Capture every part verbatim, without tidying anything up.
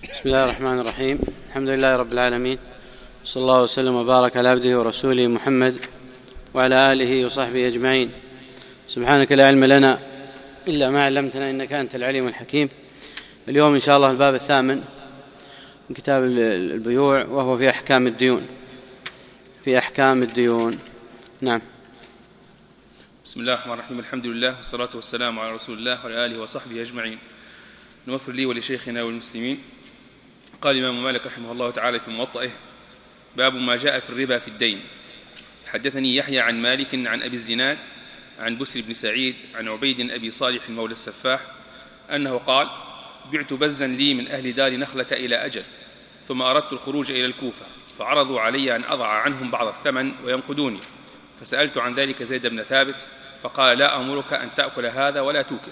بسم الله الرحمن الرحيم. الحمد لله رب العالمين، صلى الله وسلم وبارك على عبده ورسوله محمد وعلى آله وصحبه أجمعين. سبحانك لا علم لنا إلا ما علمتنا إنك أنت العليم الحكيم. اليوم إن شاء الله الباب الثامن من كتاب البيوع، وهو في أحكام الديون. في أحكام الديون. نعم. بسم الله الرحمن الرحيم. الحمد لله والصلاة والسلام على رسول الله وعلى آله وصحبه أجمعين. نغفر لي ولشيخنا والمسلمين. قال الإمام مالك رحمه الله تعالى في موطئه: باب ما جاء في الربا في الدين. حدثني يحيى عن مالك عن أبي الزناد عن بسر بن سعيد عن عبيد أبي صالح مولى السفاح أنه قال: بعت بزا لي من أهل دار نخلة إلى أجل، ثم أردت الخروج إلى الكوفة، فعرضوا علي أن أضع عنهم بعض الثمن وينقدوني، فسألت عن ذلك زيد بن ثابت فقال: لا أمرك أن تأكل هذا ولا توكل.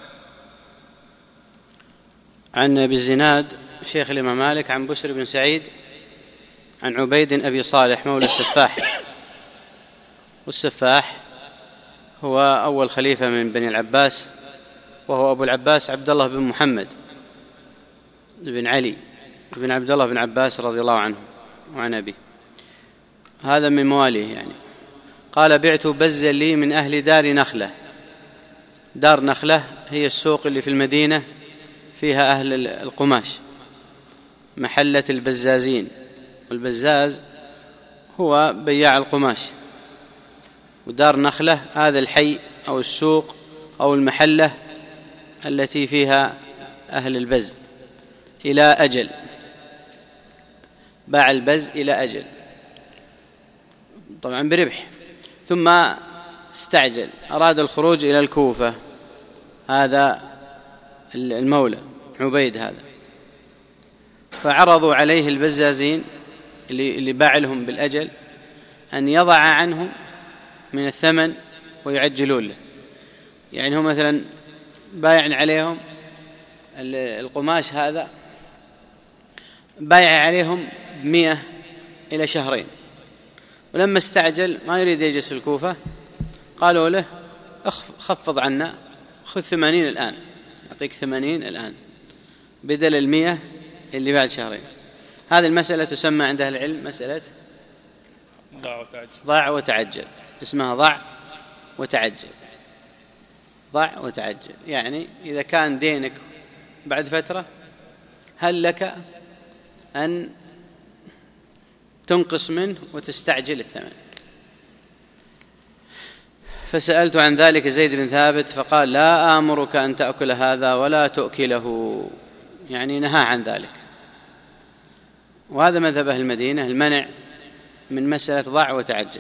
عن أبي الزناد شيخ الإمام مالك عن بسر بن سعيد عن عبيد أبي صالح مولى السفاح. والسفاح هو أول خليفة من بني العباس، وهو أبو العباس عبد الله بن محمد بن علي بن عبد الله بن عباس رضي الله عنه وعن أبيه. هذا من مواليه يعني. قال: بعت بزا لي من أهل دار نخلة. دار نخلة هي السوق اللي في المدينة فيها أهل القماش، محلة البزازين، والبزاز هو بياع القماش. ودار نخلة هذا الحي أو السوق أو المحلة التي فيها أهل البز. إلى أجل، باع البز إلى أجل طبعا بربح، ثم استعجل، أراد الخروج إلى الكوفة. هذا المولى عبيد هذا، فعرضوا عليه البزازين اللي, اللي باع لهم بالأجل أن يضع عنهم من الثمن ويعجلون له. يعني هم مثلا بايع عليهم القماش هذا، بايع عليهم مئة إلى شهرين، ولما استعجل ما يريد يجلس في الكوفة، قالوا له: خفض عنا، خذ ثمانين الآن، أعطيك ثمانين الآن بدل المئة اللي بعد شهرين. هذه المسألة تسمى عند أهل العلم مسألة ضع وتعجل. ضع وتعجل، اسمها ضع وتعجل. ضع وتعجل يعني إذا كان دينك بعد فترة، هل لك أن تنقص منه وتستعجل الثمن؟ فسألت عن ذلك زيد بن ثابت فقال: لا آمرك أن تأكل هذا ولا تؤكله، يعني نهى عن ذلك. وهذا مذهب أهل المدينة، المنع من مسألة ضع وتعجل.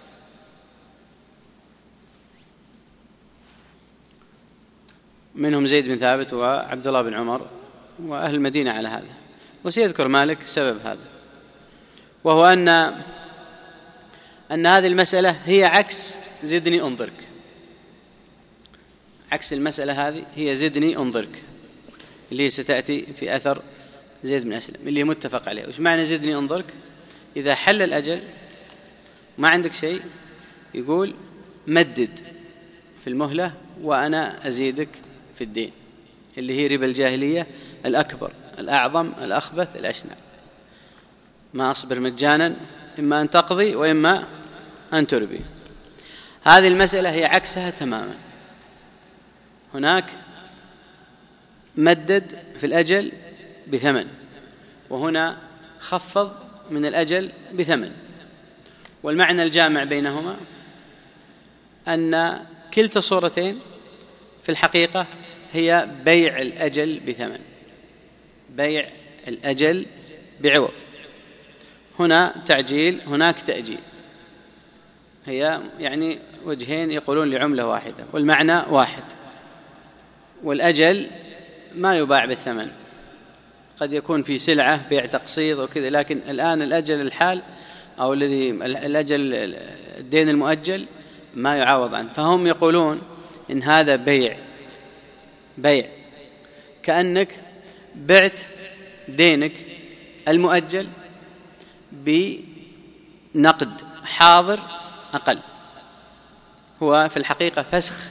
منهم زيد بن ثابت وعبد الله بن عمر وأهل المدينة على هذا. وسيذكر مالك سبب هذا، وهو أن أن هذه المسألة هي عكس زدني أنظرك. عكس المسألة هذه هي زدني أنظرك، اللي ستأتي في أثر زيد بن أسلم اللي متفق عليه. وش معنى زدني أنظرك؟ إذا حل الأجل ما عندك شيء، يقول: مدد في المهلة وأنا أزيدك في الدين، اللي هي ربا الجاهلية الأكبر الأعظم الأخبث الأشنع. ما أصبر مجانا، إما أن تقضي وإما أن تربي. هذه المسألة هي عكسها تماما. هناك مدد في الأجل بثمن، وهنا خفض من الأجل بثمن. والمعنى الجامع بينهما أن كلتا الصورتين في الحقيقة هي بيع الأجل بثمن، بيع الأجل بعوض. هنا تعجيل، هناك تأجيل، هي يعني وجهين يقولون لعملة واحدة، والمعنى واحد. والأجل ما يباع بالثمن، قد يكون في سلعة بيع تقسيط وكذا، لكن الآن الأجل الحال أو الذي الأجل الدين المؤجل ما يعوض عنه. فهم يقولون إن هذا بيع، بيع كأنك بعت دينك المؤجل بنقد حاضر أقل. هو في الحقيقة فسخ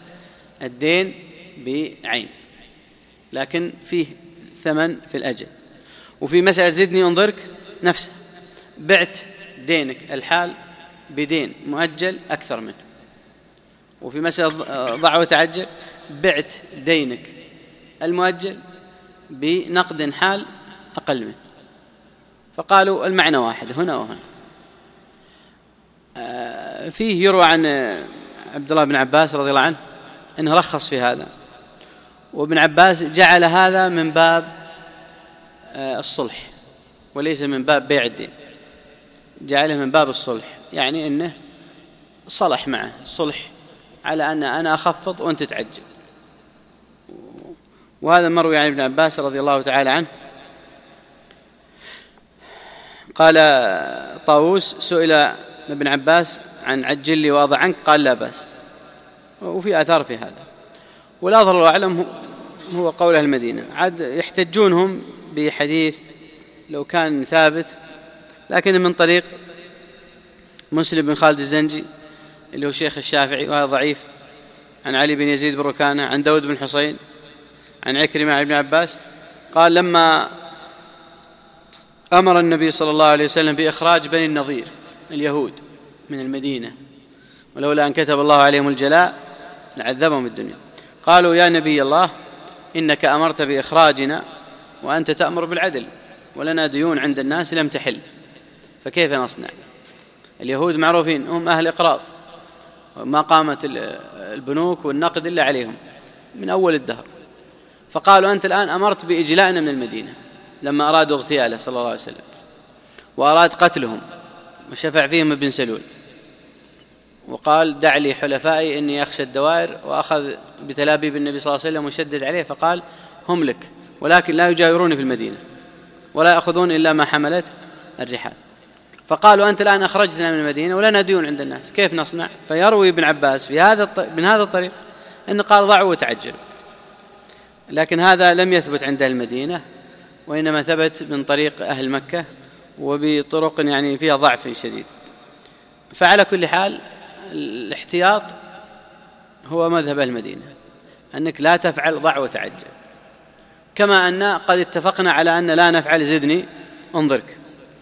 الدين بعين، لكن فيه ثمن في الأجل. وفي مسألة زدني أنظرك نفسه، بعت دينك الحال بدين مؤجل أكثر منه. وفي مسألة ضع وتعجل بعت دينك المؤجل بنقد حال أقل منه. فقالوا المعنى واحد هنا وهنا. فيه يروى عن عبد الله بن عباس رضي الله عنه أنه رخص في هذا، وابن عباس جعل هذا من باب الصلح وليس من باب بيع الدين، جعله من باب الصلح، يعني أنه صلح معه صلح على أن أنا أخفض وأنت تعجل. وهذا مروي عن ابن عباس رضي الله تعالى عنه. قال طاووس سئل ابن عباس عن عجل لي وأضع عنك قال لا بأس، وفي آثار في هذا. والأظهر والأعلم هو قول أهل المدينة، عاد يحتجونهم بحديث لو كان ثابت لكن من طريق مسلم بن خالد الزنجي اللي هو شيخ الشافعي وهذا ضعيف، عن علي بن يزيد بن ركانة عن داود بن حسين عن عكرمة عن ابن عباس قال لما أمر النبي صلى الله عليه وسلم بإخراج بني النضير اليهود من المدينة ولولا أن كتب الله عليهم الجلاء لعذبهم الدنيا، قالوا يا نبي الله إنك أمرت بإخراجنا وأنت تأمر بالعدل ولنا ديون عند الناس لم تحل، فكيف نصنع؟ اليهود معروفين هم أهل إقراض، ما قامت البنوك والنقد إلا عليهم من أول الدهر. فقالوا أنت الآن أمرت بإجلائنا من المدينة لما أرادوا اغتياله صلى الله عليه وسلم وأراد قتلهم وشفع فيهم ابن سلول وقال دع لي حلفائي إني أخشى الدوائر، وأخذ بتلابيب النبي صلى الله عليه وسلم وشدد عليه فقال هم لك ولكن لا يجاوروني في المدينة ولا يأخذون إلا ما حملت الرحال. فقالوا أنت الآن أخرجتنا من المدينة ولنا ديون عند الناس كيف نصنع؟ فيروي ابن عباس في هذا من هذا الطريق أن قال ضعوا وتعجلوا، لكن هذا لم يثبت عند المدينة وإنما ثبت من طريق أهل مكة وبطرق يعني فيها ضعف شديد. فعلى كل حال الاحتياط هو مذهب المدينة، أنك لا تفعل ضع وتعجل، كما أن قد اتفقنا على أن لا نفعل زدني انظرك،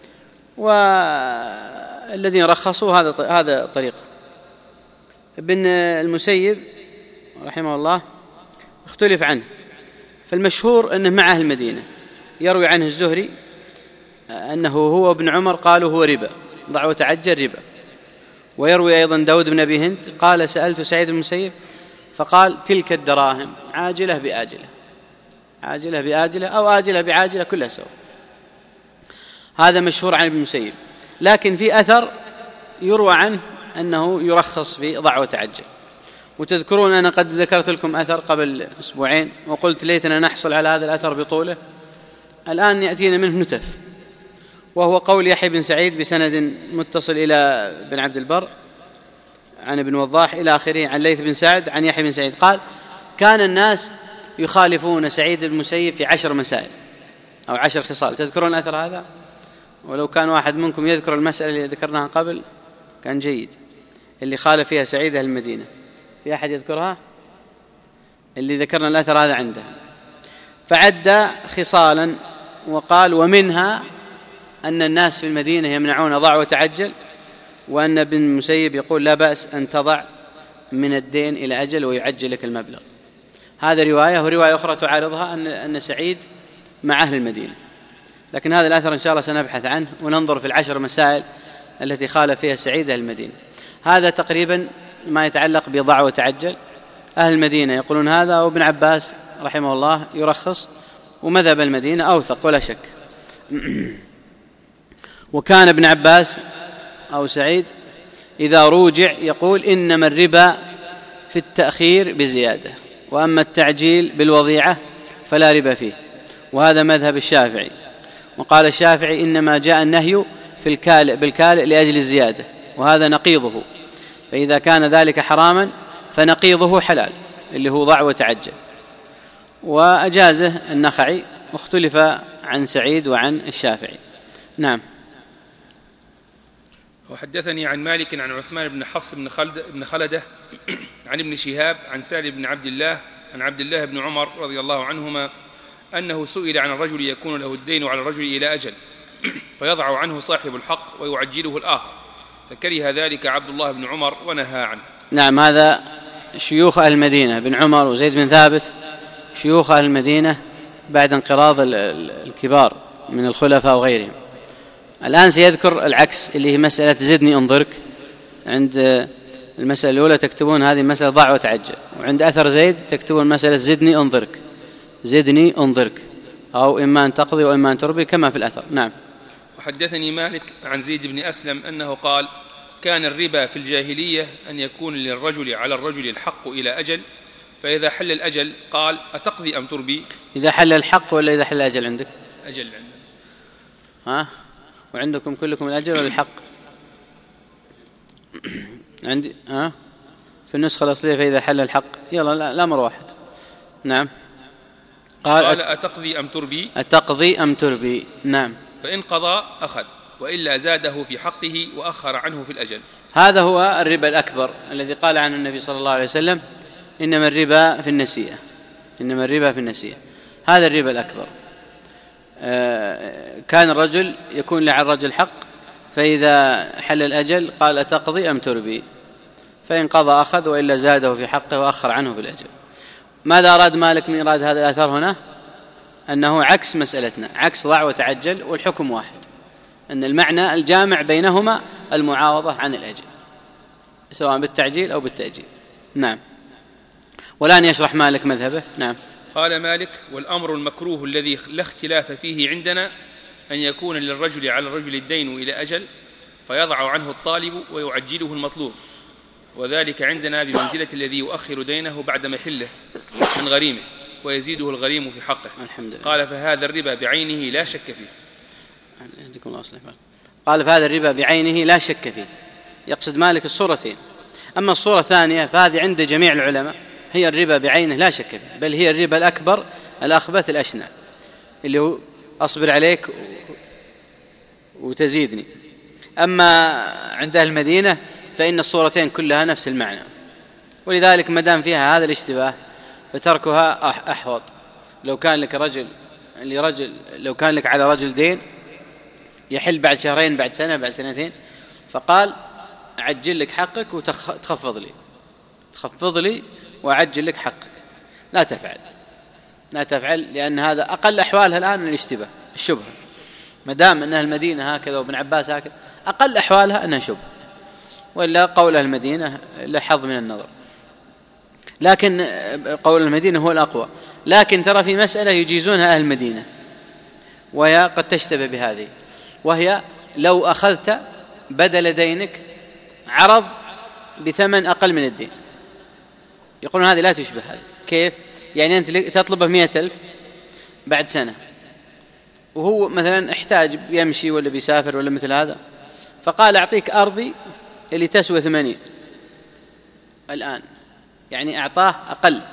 والذين رخصوا هذا هذا طريق. ابن المسيب رحمه الله اختلف عنه، فالمشهور أنه مع أهل المدينة. يروي عنه الزهري أنه هو ابن عمر قالوا هو ربا، ضع وتعجل ربا. ويروي أيضا داود بن أبي هند قال سألت سعيد بن المسيب فقال تلك الدراهم عاجلة بآجلة، عاجلة بآجلة أو آجلة بعاجلة كلها سوا. هذا مشهور عن ابن المسيب، لكن في أثر يروى عنه أنه يرخص في ضع وتعجل. وتذكرون أنا قد ذكرت لكم أثر قبل أسبوعين وقلت ليتنا نحصل على هذا الأثر بطوله، الآن يأتينا منه نتف، وهو قول يحيى بن سعيد بسند متصل إلى بن عبد البر عن ابن وضاح إلى آخره عن ليث بن سعد عن يحيى بن سعيد قال كان الناس يخالفون سعيد بن المسيب في عشر مسائل أو عشر خصال. تذكرون الأثر هذا؟ ولو كان واحد منكم يذكر المسألة اللي ذكرناها قبل كان جيد، اللي خالف فيها سعيد أهل المدينة. في أحد يذكرها؟ اللي ذكرنا الأثر هذا عنده. فعد خصالا وقال ومنها أن الناس في المدينة يمنعون ضع وتعجل، وأن ابن المسيب يقول لا بأس أن تضع من الدين إلى أجل ويعجل لك المبلغ. هذا رواية، ورواية أخرى تعارضها أن أن سعيد مع أهل المدينة، لكن هذا الأثر إن شاء الله سنبحث عنه وننظر في العشر مسائل التي خالف فيها سعيد أهل المدينة. هذا تقريبا ما يتعلق بضع وتعجل. أهل المدينة يقولون هذا، وابن عباس رحمه الله يرخص، ومذهب المدينة أوثق ولا شك. وكان ابن عباس أو سعيد إذا روجع يقول إنما الربا في التأخير بزيادة، وأما التعجيل بالوضيعة فلا ربا فيه، وهذا مذهب الشافعي. وقال الشافعي إنما جاء النهي في الكالئ بالكالئ لأجل الزيادة، وهذا نقيضه، فإذا كان ذلك حراما فنقيضه حلال اللي هو ضع وتعجل. وأجازه النخعي، واختلف عن سعيد وعن الشافعي. نعم. وحدثني عن مالك عن عثمان بن حفص بن خلد بن خلدة عن ابن شهاب عن سالم بن عبد الله عن عبد الله بن عمر رضي الله عنهما أنه سئل عن الرجل يكون له الدين على الرجل إلى أجل فيضع عنه صاحب الحق ويعجله الآخر، فكره ذلك عبد الله بن عمر ونهى عنه. نعم، هذا شيوخ أهل المدينة بن عمر وزيد بن ثابت، شيوخ أهل المدينة بعد انقراض الكبار من الخلفاء وغيرهم. الآن سيذكر العكس اللي هي مسألة زدني انظرك. عند المسألة الأولى تكتبون هذه مسألة ضع وتعجل، وعند أثر زيد تكتبون مسألة زدني انظرك، زدني انظرك، أو إما أن تقضي وإما أن تربي كما في الأثر. نعم. وحدثني مالك عن زيد بن أسلم أنه قال: كان الربا في الجاهلية أن يكون للرجل على الرجل الحق إلى أجل، فإذا حل الأجل قال: أتقضي أم تربي؟ إذا حل الحق ولا إذا حل الأجل عندك؟ أجل عندنا. ها؟ وعندكم كلكم الأجل ولا الحق؟ عندي ها؟ في النسخة الأصلية فإذا حل الحق. يلا لا الأمر واحد. نعم. قال, قال أتقضي أم تربي؟ أتقضي أم تربي. نعم. فإن قضى أخذ، وإلا زاده في حقه وأخر عنه في الأجل. هذا هو الربا الأكبر الذي قال عنه النبي صلى الله عليه وسلم: إنما الربا في النسيئة، إنما الربا في النسيئة. هذا الربا الأكبر. آه كان الرجل يكون له على الرجل حق، فإذا حل الأجل قال: أتقضي أم تربي؟ فإن قضى أخذ، وإلا زاده في حقه وأخر عنه في الأجل. ماذا أراد مالك من إراد هذا الأثر هنا؟ أنه عكس مسألتنا، عكس ضع وتعجل، والحكم واحد، أن المعنى الجامع بينهما المعاوضة عن الأجل سواء بالتعجيل أو بالتأجيل. نعم. والآن يشرح مالك مذهبه. نعم. قال مالك: والأمر المكروه الذي لا اختلاف فيه عندنا أن يكون للرجل على الرجل الدين إلى أجل فيضع عنه الطالب ويعجله المطلوب، وذلك عندنا بمنزلة الذي يؤخر دينه بعد محله من غريمه ويزيده الغريم في حقه. الحمد لله. قال: فهذا الربا بعينه لا شك فيه. قال: فهذا الربا بعينه لا شك فيه. يقصد مالك الصورتين. أما الصورة الثانية فهذه عند جميع العلماء هي الربا بعينه لا شك فيه، بل هي الربا الأكبر الأخبث الأشنع، اللي هو أصبر عليك وتزيدني. أما عند أهل المدينة فإن الصورتين كلها نفس المعنى، ولذلك ما دام فيها هذا الاشتباه فتركها أحوط. لو كان لك رجل لرجل لو كان لك على رجل دين يحل بعد شهرين بعد سنة بعد سنتين، فقال: أعجل لك حقك وتخفض لي تخفض لي وأعجل لك حقك. لا تفعل لا تفعل لأن هذا أقل أحوالها الآن الاشتباه الشبهة. ما دام أنها المدينة هكذا وابن عباس هكذا، أقل أحوالها أنها شبهة، وإلا قول المدينة لحظ من النظر. لكن قول المدينة هو الأقوى. لكن ترى في مسألة يجيزونها أهل المدينة وهي قد تشتبه بهذه، وهي لو أخذت بدل دينك عرض بثمن أقل من الدين، يقولون هذه لا تشبه هذه. كيف؟ يعني أنت تطلبه مئة ألف بعد سنة، وهو مثلا احتاج يمشي ولا بيسافر ولا مثل هذا، فقال: أعطيك أرضي اللي تسوى ثمانين الآن، يعني أعطاه أقل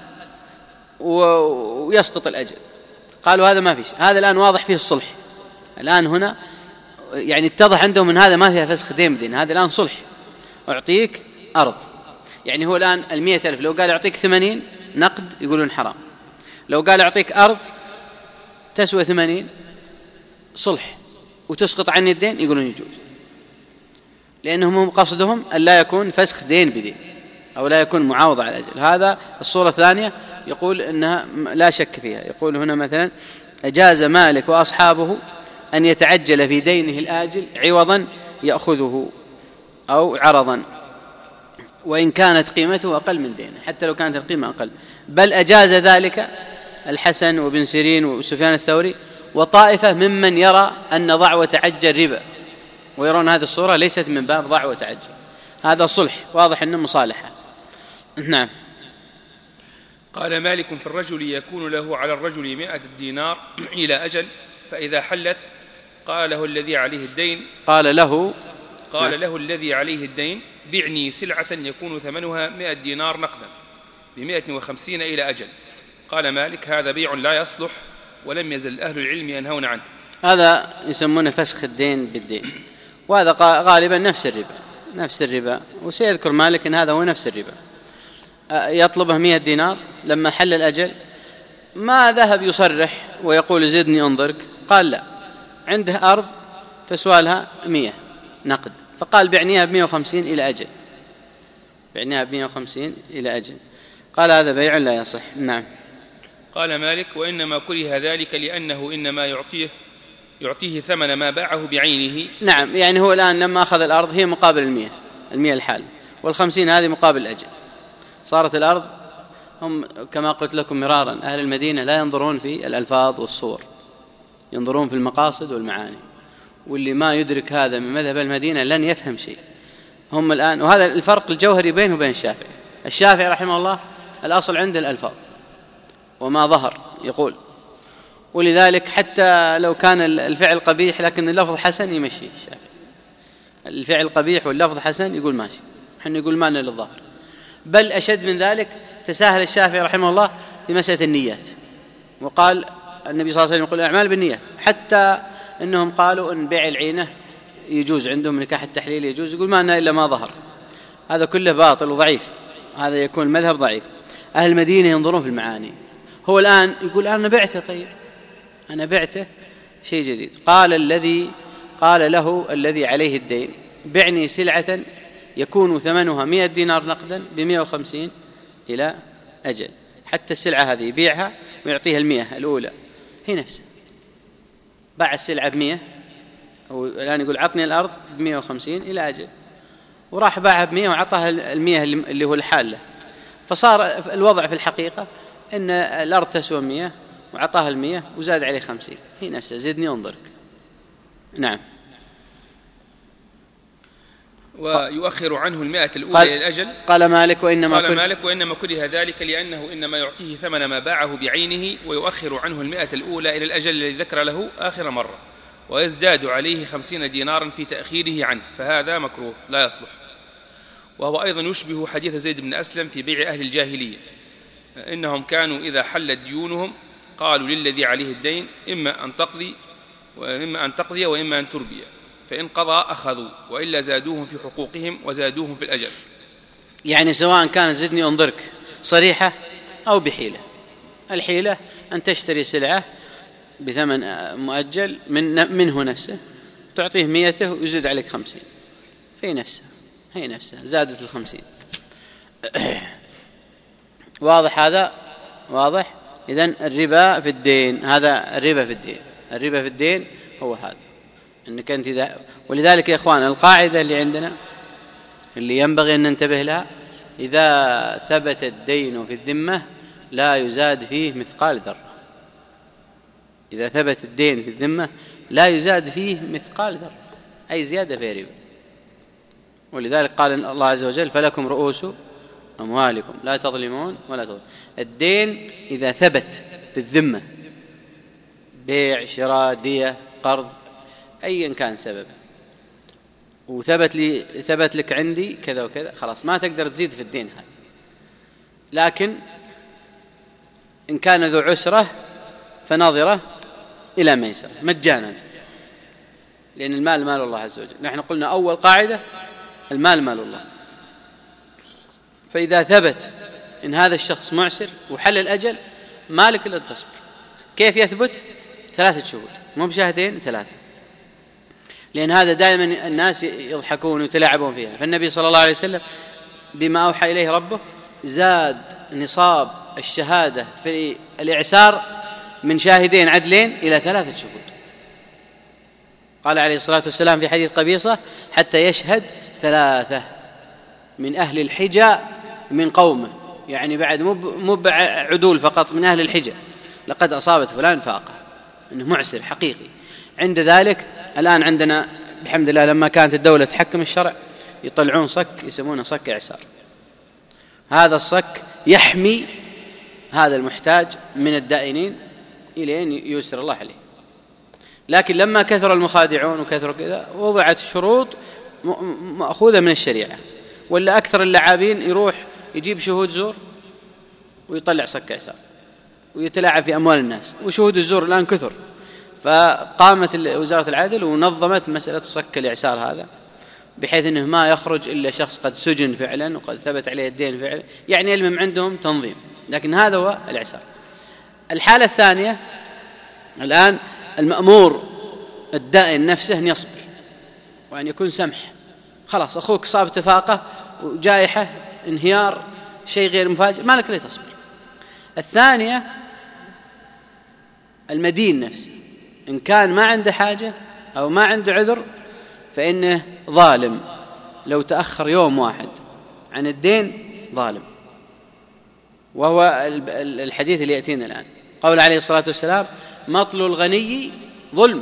ويسقط الأجل. قالوا هذا ما فيش، هذا الآن واضح فيه الصلح. الآن هنا يعني اتضح عندهم من هذا ما فيها فسخ دين بدين، هذا الآن صلح، أعطيك أرض. يعني هو الآن المئة ألف لو قال أعطيك ثمانين نقد يقولون حرام، لو قال أعطيك أرض تسوى ثمانين صلح وتسقط عني الدين يقولون يجوز، لأنهم هم قصدهم أن لا يكون فسخ دين بدين أو لا يكون معاوضة على الأجل. هذا الصورة الثانية يقول إنها لا شك فيها. يقول هنا مثلا: أجاز مالك وأصحابه أن يتعجل في دينه الآجل عوضا يأخذه أو عرضا، وإن كانت قيمته أقل من دينه، حتى لو كانت القيمة أقل. بل أجاز ذلك الحسن وابن سيرين وسفيان الثوري وطائفة ممن يرى أن ضع وتعجل ربا، ويرون هذه الصورة ليست من باب ضع وتعجل، هذا صلح واضح أنه مصالحة. نعم. قال مالك: في الرجل يكون له على الرجل مائة دينار إلى أجل، فإذا حلت قال له الذي عليه الدين قال له قال نعم. له الذي عليه الدين: بعني سلعة يكون ثمنها مائة دينار نقدا بمائة وخمسين إلى أجل. قال مالك: هذا بيع لا يصلح، ولم يزل أهل العلم ينهون عنه. هذا يسمونه فسخ الدين بالدين، وهذا غالبا نفس الربا نفس الربا وسيذكر مالك أن هذا هو نفس الربا. يطلبه مئة دينار، لما حل الأجل ما ذهب يصرح ويقول زدني انظرك، قال لا، عنده أرض تسوى لها مئة نقد، فقال بعنيها بمئة وخمسين إلى أجل، بعنيها بمئة وخمسين إلى أجل، قال هذا بيع لا يصح. نعم. قال مالك: وإنما كره ذلك لأنه إنما يعطيه يعطيه ثمن ما باعه بعينه. نعم، يعني هو الآن لما أخذ الأرض هي مقابل المئة، المئة الحال، والخمسين هذه مقابل الأجل. صارت الأرض، هم كما قلت لكم مرارا أهل المدينة لا ينظرون في الألفاظ والصور، ينظرون في المقاصد والمعاني، واللي ما يدرك هذا من مذهب المدينة لن يفهم شيء. هم الآن، وهذا الفرق الجوهري بينه وبين الشافعي. الشافعي رحمه الله الأصل عنده الألفاظ وما ظهر يقول، ولذلك حتى لو كان الفعل قبيح لكن اللفظ حسن يمشي الشافعي. الفعل قبيح واللفظ حسن يقول ماشي، حنا يقول معنى للظاهر. بل أشد من ذلك تساهل الشافعي رحمه الله في مسألة النيات، وقال النبي صلى الله عليه وسلم يقول الأعمال بالنيات، حتى أنهم قالوا أن بيع العينة يجوز عندهم، نكاح التحليل يجوز، يقول ما أن إلا ما ظهر. هذا كله باطل وضعيف، هذا يكون المذهب ضعيف. أهل المدينة ينظرون في المعاني. هو الآن يقول أنا بعته، طيب أنا بعته شيء جديد. قال الذي قال له الذي عليه الدين بعني سلعة يكون ثمنها مئة دينار نقدا بمئة وخمسين إلى أجل، حتى السلعة هذه يبيعها ويعطيها المئة الأولى هي نفسها. باع السلعة بمئة، هو الآن يقول عطني الأرض بمئة وخمسين إلى أجل، وراح باعها بمئة وعطاها المئة اللي هو الحالة. فصار الوضع في الحقيقة أن الأرض تسوى مئة وعطاها المئة وزاد عليه خمسين، هي نفسها، زدني انظرك. نعم. ويؤخر عنه المئة الأولى إلى الأجل. قال مالك وإنما قال مالك وإنما كره ذلك لأنه إنما يعطيه ثمن ما باعه بعينه، ويؤخر عنه المئة الأولى إلى الأجل الذي ذكر له آخر مرة، ويزداد عليه خمسين دينارا في تأخيره عنه، فهذا مكروه لا يصلح. وهو أيضا يشبه حديث زيد بن أسلم في بيع أهل الجاهلية، إنهم كانوا إذا حلت ديونهم قالوا للذي عليه الدين إما أن تقضي وإما أن تقضي وإما أن تربي، فإن قضى أخذوا، وإلا زادوهم في حقوقهم وزادوهم في الأجل. يعني سواء كانت زدني انظرك صريحة أو بحيلة. الحيلة أن تشتري سلعة بثمن مؤجل من منه نفسه، تعطيه مئته ويزيد عليك خمسين، في نفسها هي نفسها زادت الخمسين. واضح هذا؟ واضح. إذن الربا في الدين، هذا الربا في الدين، الربا في الدين هو هذا، إنك أنت إذا، ولذلك يا إخوان القاعدة اللي عندنا اللي ينبغي أن ننتبه لها: إذا ثبت الدين في الذمة لا يزاد فيه مثقال ذرة. إذا ثبت الدين في الذمة لا يزاد فيه مثقال ذرة، أي زيادة في ربا. ولذلك قال الله عز وجل: فلكم رؤوس أموالكم لا تظلمون ولا تظلمون. الدين إذا ثبت في الذمة، بيع شراء دية قرض أيا كان سبب، وثبت لي ثبت لك عندي كذا وكذا، خلاص ما تقدر تزيد في الدين هذا. لكن إن كان ذو عسرة فناظرة إلى ميسرة مجانا، لأن المال مال الله عز وجل. نحن قلنا أول قاعدة المال مال الله. فإذا ثبت إن هذا الشخص معسر وحل الأجل مالك إلا تصبر. كيف يثبت؟ ثلاثة شهود، مو بشاهدين، ثلاثة، لأن هذا دائما الناس يضحكون ويتلاعبون فيها. فالنبي صلى الله عليه وسلم بما أوحى إليه ربه زاد نصاب الشهادة في الإعسار من شاهدين عدلين إلى ثلاثة شهود. قال عليه الصلاة والسلام في حديث قبيصة: حتى يشهد ثلاثة من أهل الحجة من قومه، يعني بعد مو عدول فقط، من أهل الحجة، لقد أصابت فلان فاقة، إنه معسر حقيقي. عند ذلك الآن عندنا بحمد الله لما كانت الدولة تحكم الشرع يطلعون صك يسمونه صك إعسار. هذا الصك يحمي هذا المحتاج من الدائنين إلى أن ييسر الله عليه. لكن لما كثر المخادعون وكثر كذا وضعت شروط مأخوذة من الشريعة، ولا أكثر اللعابين يروح يجيب شهود زور ويطلع صك إعسار ويتلاعب في أموال الناس، وشهود الزور الآن كثر. فقامت وزارة العدل ونظمت مسألة صك الإعسار هذا، بحيث أنه ما يخرج إلا شخص قد سجن فعلا وقد ثبت عليه الدين فعلا، يعني المهم عندهم تنظيم. لكن هذا هو الإعسار. الحالة الثانية الآن المأمور الدائن نفسه أن يصبر وأن يكون سمح. خلاص أخوك صاب تفاقة وجائحة انهيار شيء غير مفاجئ، ما لك ليه تصبر. الثانية المدين نفسه، إن كان ما عنده حاجة أو ما عنده عذر فإنه ظالم، لو تأخر يوم واحد عن الدين ظالم. وهو الحديث اللي يأتينا الآن، قول عليه الصلاة والسلام: مطل الغني ظلم.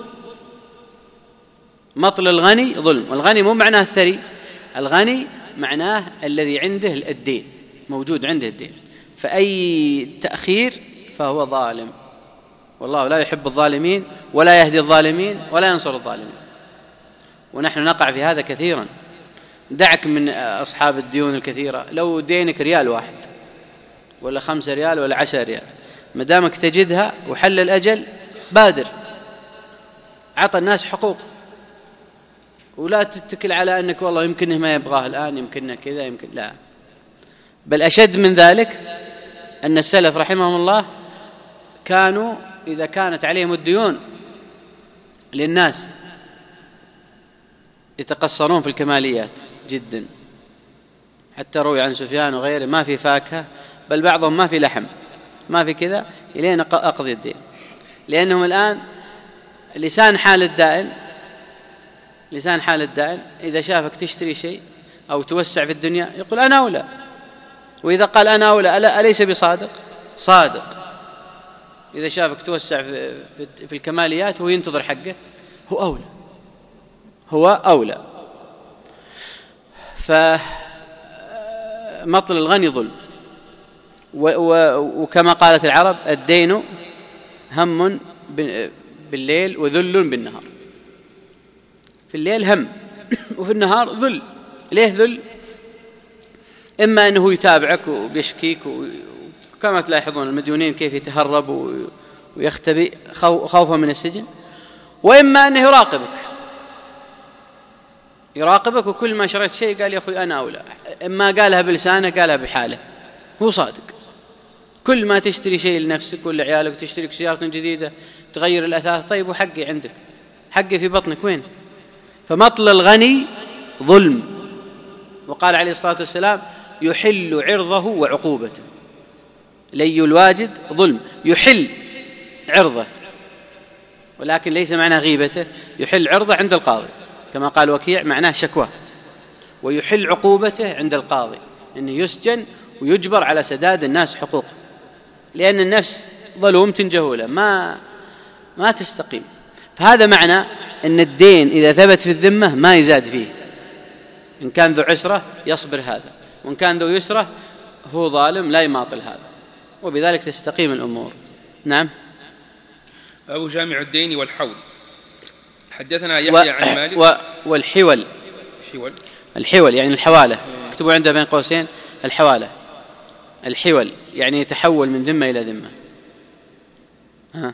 مطل الغني ظلم. والغني مو معناه الثري، الغني معناه الذي عنده الدين، موجود عنده الدين، فأي تأخير فهو ظالم، والله لا يحب الظالمين ولا يهدي الظالمين ولا ينصر الظالمين. ونحن نقع في هذا كثيرا. دعك من أصحاب الديون الكثيرة، لو دينك ريال واحد ولا خمسة ريال ولا عشر ريال، مدامك تجدها وحل الأجل بادر، عطى الناس حقوق، ولا تتكل على أنك والله يمكنه ما يبغاه الآن، يمكنه كذا، يمكن لا. بل أشد من ذلك أن السلف رحمهم الله كانوا إذا كانت عليهم الديون للناس يتقصرون في الكماليات جدا، حتى روي عن سفيان وغيره: ما في فاكهة، بل بعضهم ما في لحم، ما في كذا، إلينا أقضي الدين. لأنهم الآن لسان حال الدائن، لسان حال الدائن إذا شافك تشتري شيء أو توسع في الدنيا يقول أنا أولى، وإذا قال أنا أولى أليس بصادق؟ صادق. إذا شافك توسع في الكماليات وهو ينتظر حقه هو أولى، هو أولى. فمطل الغني ظلم. وكما قالت العرب: الدين هم بالليل وذل بالنهار. في الليل هم وفي النهار ذل. ليه ذل؟ إما أنه يتابعك وبيشكيك، وكما تلاحظون المديونين كيف يتهرب ويختبئ خوفا من السجن، وإما أنه يراقبك يراقبك وكل ما شريت شيء قال يا أخوي أنا أولى. إما قالها بلسانه قالها بحاله، هو صادق. كل ما تشتري شيء لنفسك ولا عيالك، تشتري سيارة جديدة، تغير الأثاث، طيب وحقي عندك، حقي في بطنك وين؟ فمطل الغني ظلم. وقال عليه الصلاة والسلام: يحل عرضه وعقوبته. لي الواجد ظلم، يحل عرضه، ولكن ليس معنى غيبته، يحل عرضه عند القاضي كما قال وكيع، معناه شكوى. ويحل عقوبته عند القاضي، أنه يسجن ويجبر على سداد الناس حقوق، لأن النفس ظلومة جهولة ما ما تستقيم. فهذا معنى أن الدين إذا ثبت في الذمة ما يزاد فيه، إن كان ذو عسرة يصبر هذا، وإن كان ذو يسرة هو ظالم لا يماطل هذا، وبذلك تستقيم الأمور. نعم. أو جامع الدين والحول. حدثنا يحيى عن مالك و... والحول الحول الحول يعني الحوالة، اكتبوا عندها بين قوسين الحوالة. الحول يعني يتحول من ذمة إلى ذمة. ها.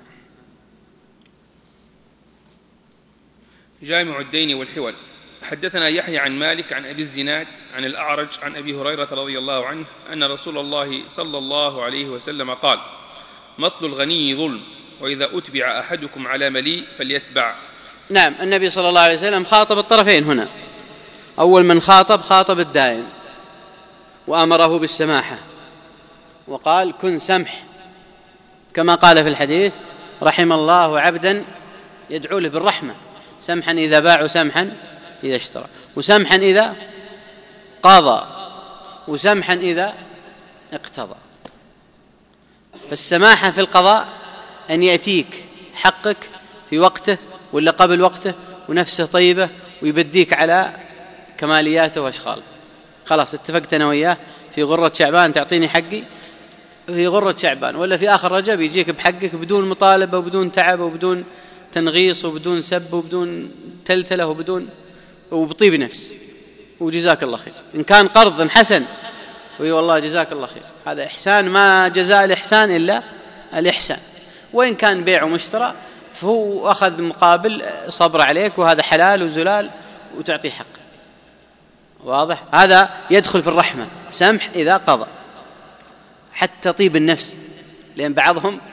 جامع الدين والحول. حدثنا يحيى عن مالك عن أبي الزناد عن الأعرج عن أبي هريرة رضي الله عنه أن رسول الله صلى الله عليه وسلم قال: مطل الغني ظلم، وإذا أتبع أحدكم على مليء فليتبع. نعم، النبي صلى الله عليه وسلم خاطب الطرفين هنا. أول من خاطب خاطب الدائن وأمره بالسماحة، وقال: كن سمح، كما قال في الحديث: رحم الله عبدا يدعو له بالرحمة، سمحا إذا باع وسمحا إذا اشترى، وسمحا إذا قضى، وسمحا إذا اقتضى. فالسماحة في القضاء أن يأتيك حقك في وقته ولا قبل وقته ونفسه طيبة ويبديك على كمالياته وأشغاله. خلاص اتفقت أنا وياه في غرة شعبان تعطيني حقي في غرة شعبان، ولا في آخر رجب يجيك بحقك بدون مطالبة وبدون تعب وبدون تنغيص وبدون سب وبدون تلتله وبدون وبطيب نفس، وجزاك الله خير. إن كان قرض حسن وي والله جزاك الله خير، هذا إحسان، ما جزاء الإحسان إلا الإحسان. وإن كان بيع ومشترى فهو أخذ مقابل صبر عليك، وهذا حلال وزلال وتعطيه حقه. واضح؟ هذا يدخل في الرحمة، سمح إذا قضى، حتى طيب النفس، لأن بعضهم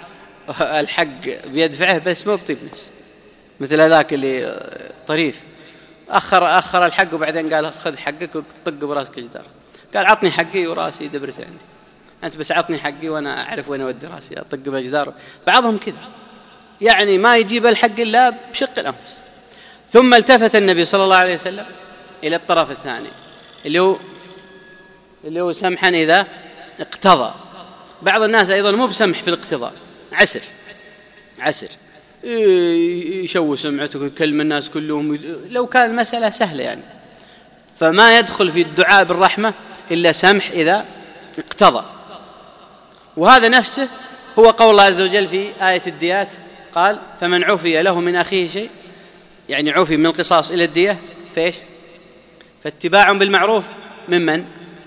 الحق بيدفعه بس مو بطيب نفس، مثل هذاك اللي طريف أخر أخر الحق وبعدين قال خذ حقك وطق براسك جدار. قال عطني حقي وراسي دبرت عندي، أنت بس عطني حقي وأنا أعرف وين أودي راسي أطق بجدار. بعضهم كذا يعني ما يجيب الحق إلا بشق الأنفس. ثم التفت النبي صلى الله عليه وسلم إلى الطرف الثاني اللي هو اللي هو سمحا إذا اقتضى. بعض الناس أيضا مو بسمح في الاقتضاء، عسر عسر يشوه سمعته ويكلم الناس كلهم. لو كان المسألة سهلة يعني فما يدخل في الدعاء بالرحمة إلا سمح إذا اقتضى. وهذا نفسه هو قول الله عز وجل في آية الديات، قال فمن عفي له من أخيه شيء، يعني عفي من القصاص إلى الدية فإيش؟ فاتباع بالمعروف ممن؟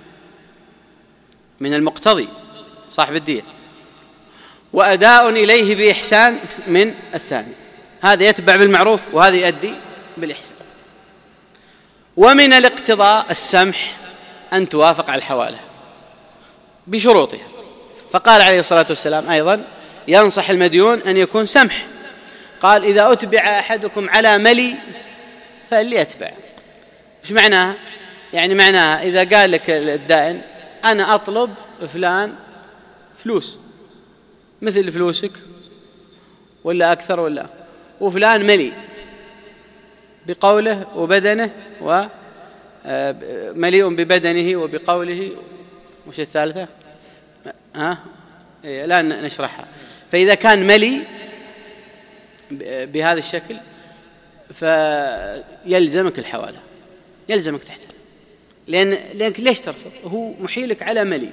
من المقتضي صاحب الدية، وأداء إليه بإحسان من الثاني. هذا يتبع بالمعروف وهذا يؤدي بالإحسان. ومن الاقتضاء السمح أن توافق على الحوالة بشروطها. فقال عليه الصلاة والسلام أيضا ينصح المديون أن يكون سمح، قال إذا أتبع أحدكم على ملي فليتبع. إيش معناها؟ يعني معناها إذا قال لك الدائن أنا أطلب فلان فلوس مثل فلوسك ولا أكثر ولا، وفلان ملي بقوله وبدنه ومليء ببدنه وبقوله، وش الثالثة؟ ها إيه لا نشرحها. فإذا كان ملي بهذا الشكل فيلزمك الحوالة، يلزمك تحته، لأن لأنك ليش ترفض؟ هو محيلك على ملي.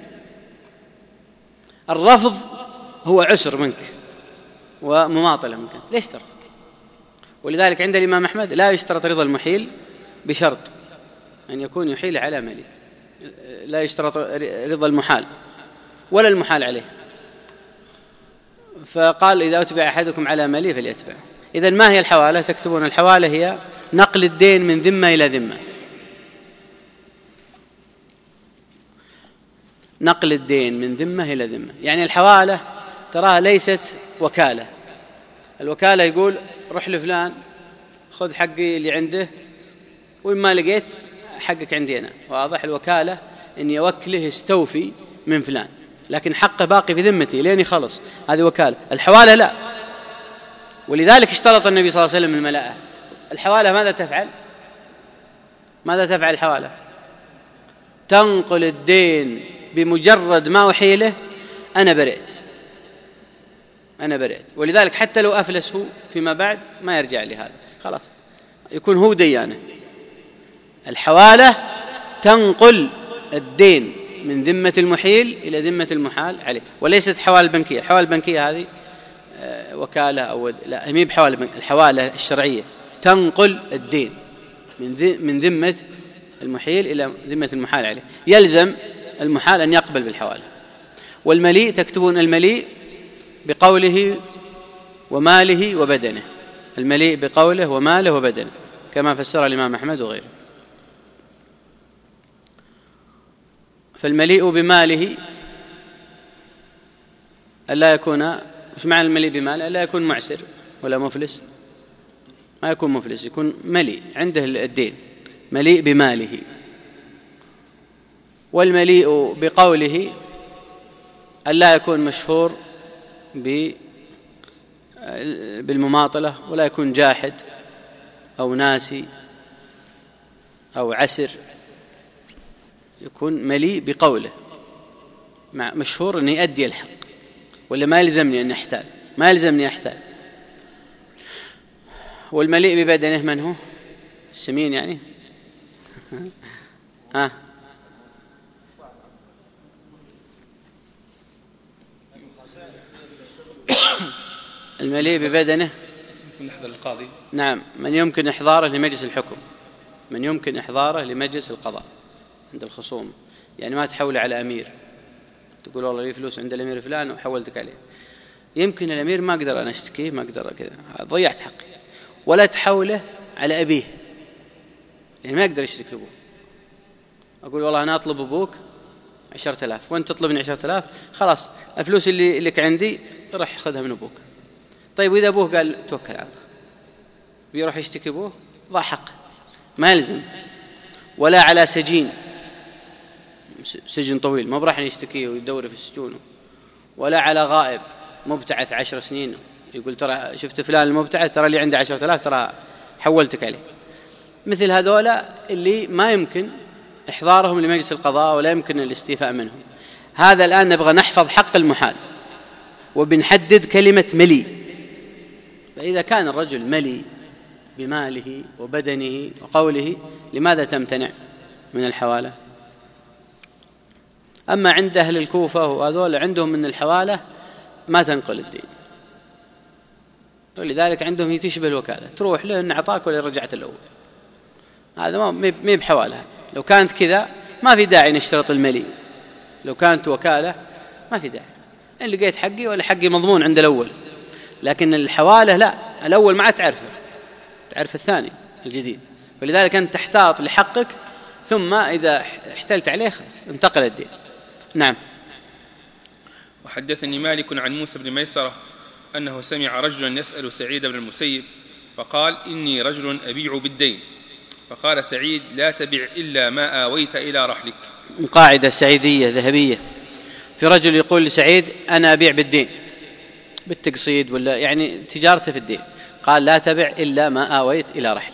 الرفض هو عسر منك ومماطلة منك، ليش ترفض؟ ولذلك عند الإمام أحمد لا يشترط رضا المحيل بشرط أن يكون يحيل على ملي، لا يشترط رضا المحال ولا المحال عليه. فقال إذا أتبع أحدكم على ملي فليتبع. إذن ما هي الحوالة؟ تكتبون الحوالة هي نقل الدين من ذمة إلى ذمة، نقل الدين من ذمة إلى ذمة. يعني الحوالة تراها ليست وكالة. الوكالة يقول روح لفلان خذ حقي اللي عنده وإما لقيت حقك عندي أنا، واضح؟ الوكالة إن يوكله استوفي من فلان لكن حقه باقي في ذمتي لين يخلص، هذه وكالة. الحوالة لا، ولذلك اشترط النبي صلى الله عليه وسلم الملاءة. الحوالة ماذا تفعل؟ ماذا تفعل الحوالة؟ تنقل الدين بمجرد ما أحيله أنا برئت، أنا برئت. ولذلك حتى لو أفلس هو فيما بعد ما يرجع لهذا، خلاص يكون هو ديانة. الحوالة تنقل الدين من ذمة المحيل إلى ذمة المحال عليه، وليست حوالة البنكية. الحوالة البنكية هذه وكالة أو لا، هي بحوالة بنك. الحوالة الشرعية تنقل الدين من من ذمة المحيل إلى ذمة المحال عليه، يلزم المحال أن يقبل بالحوالة. والمليء تكتبون المليء بقوله وماله وبدنه، المليء بقوله وماله وبدنه كما فسر الإمام أحمد وغيره. فالمليء بماله ألا يكون، إيش معنى المليء بماله؟ ألا يكون معسر ولا مفلس، ما يكون مفلس، يكون مليء عنده الدين، مليء بماله. والمليء بقوله ألا يكون مشهور بالمماطلة ولا يكون جاحد أو ناسي أو عسر، يكون مليء بقوله مشهور أن يؤدي الحق، ولا ما يلزمني أن أحتال، ما يلزمني أحتال. والمليء ببدنه من هو؟ السمين يعني ها المليء ببدنه يحضر القاضي، نعم، من يمكن إحضاره لمجلس الحكم، من يمكن إحضاره لمجلس القضاء عند الخصوم. يعني ما تحوله على أمير تقول والله لي فلوس عند الأمير فلان وحولتك عليه، يمكن الأمير ما أقدر أنا أشتكيه، ما أقدر كذا، ضيعت حقي. ولا تحوله على أبيه، يعني ما يقدر يشتكي أبوه. أقول والله أنا أطلب أبوك عشرة آلاف وأنت تطلبني عشرة آلاف، خلاص الفلوس اللي لك عندي راح خذها من أبوك. طيب وإذا أبوه قال توكل على الله بيروح يشتكي أبوه ضاع حقه، ما يلزم. ولا على سجين، سجن طويل ما براح يشتكيه ويدور في السجون. ولا على غائب مبتعث عشر سنين يقول ترى شفت فلان المبتعث ترى اللي عنده عشرة آلاف ترى حولتك عليه. مثل هذولا اللي ما يمكن إحضارهم لمجلس القضاء ولا يمكن الاستيفاء منهم. هذا الآن نبغى نحفظ حق المحال وبنحدد كلمة ملي. فإذا كان الرجل ملي بماله وبدنه وقوله لماذا تمتنع من الحوالة؟ أما عند أهل الكوفة وهذول عندهم من الحوالة ما تنقل الدين، ولذلك عندهم هي تشبه الوكالة، تروح له إن أعطاك ولا رجعت الأول. هذا ما ما بحوالة. لو كانت كذا ما في داعي نشترط الملي. لو كانت وكالة ما في داعي، إن لقيت حقي ولا حقي مضمون عند الأول. لكن الحوالة لا، الأول ما تعرفه، تعرف الثاني الجديد، ولذلك أنت تحتاط لحقك ثم إذا احتلت عليه خلاص انتقل الدين. نعم. وحدثني مالك عن موسى بن ميسرة أنه سمع رجلا يسأل سعيد بن المسيب فقال إني رجل أبيع بالدين، فقال سعيد لا تبع إلا ما آويت إلى رحلك. قاعدة سعيدية ذهبية، في رجل يقول لسعيد أنا أبيع بالدين بالتقسيط ولا يعني تجارته في الدين، قال لا تبع إلا ما آويت إلى رحلك.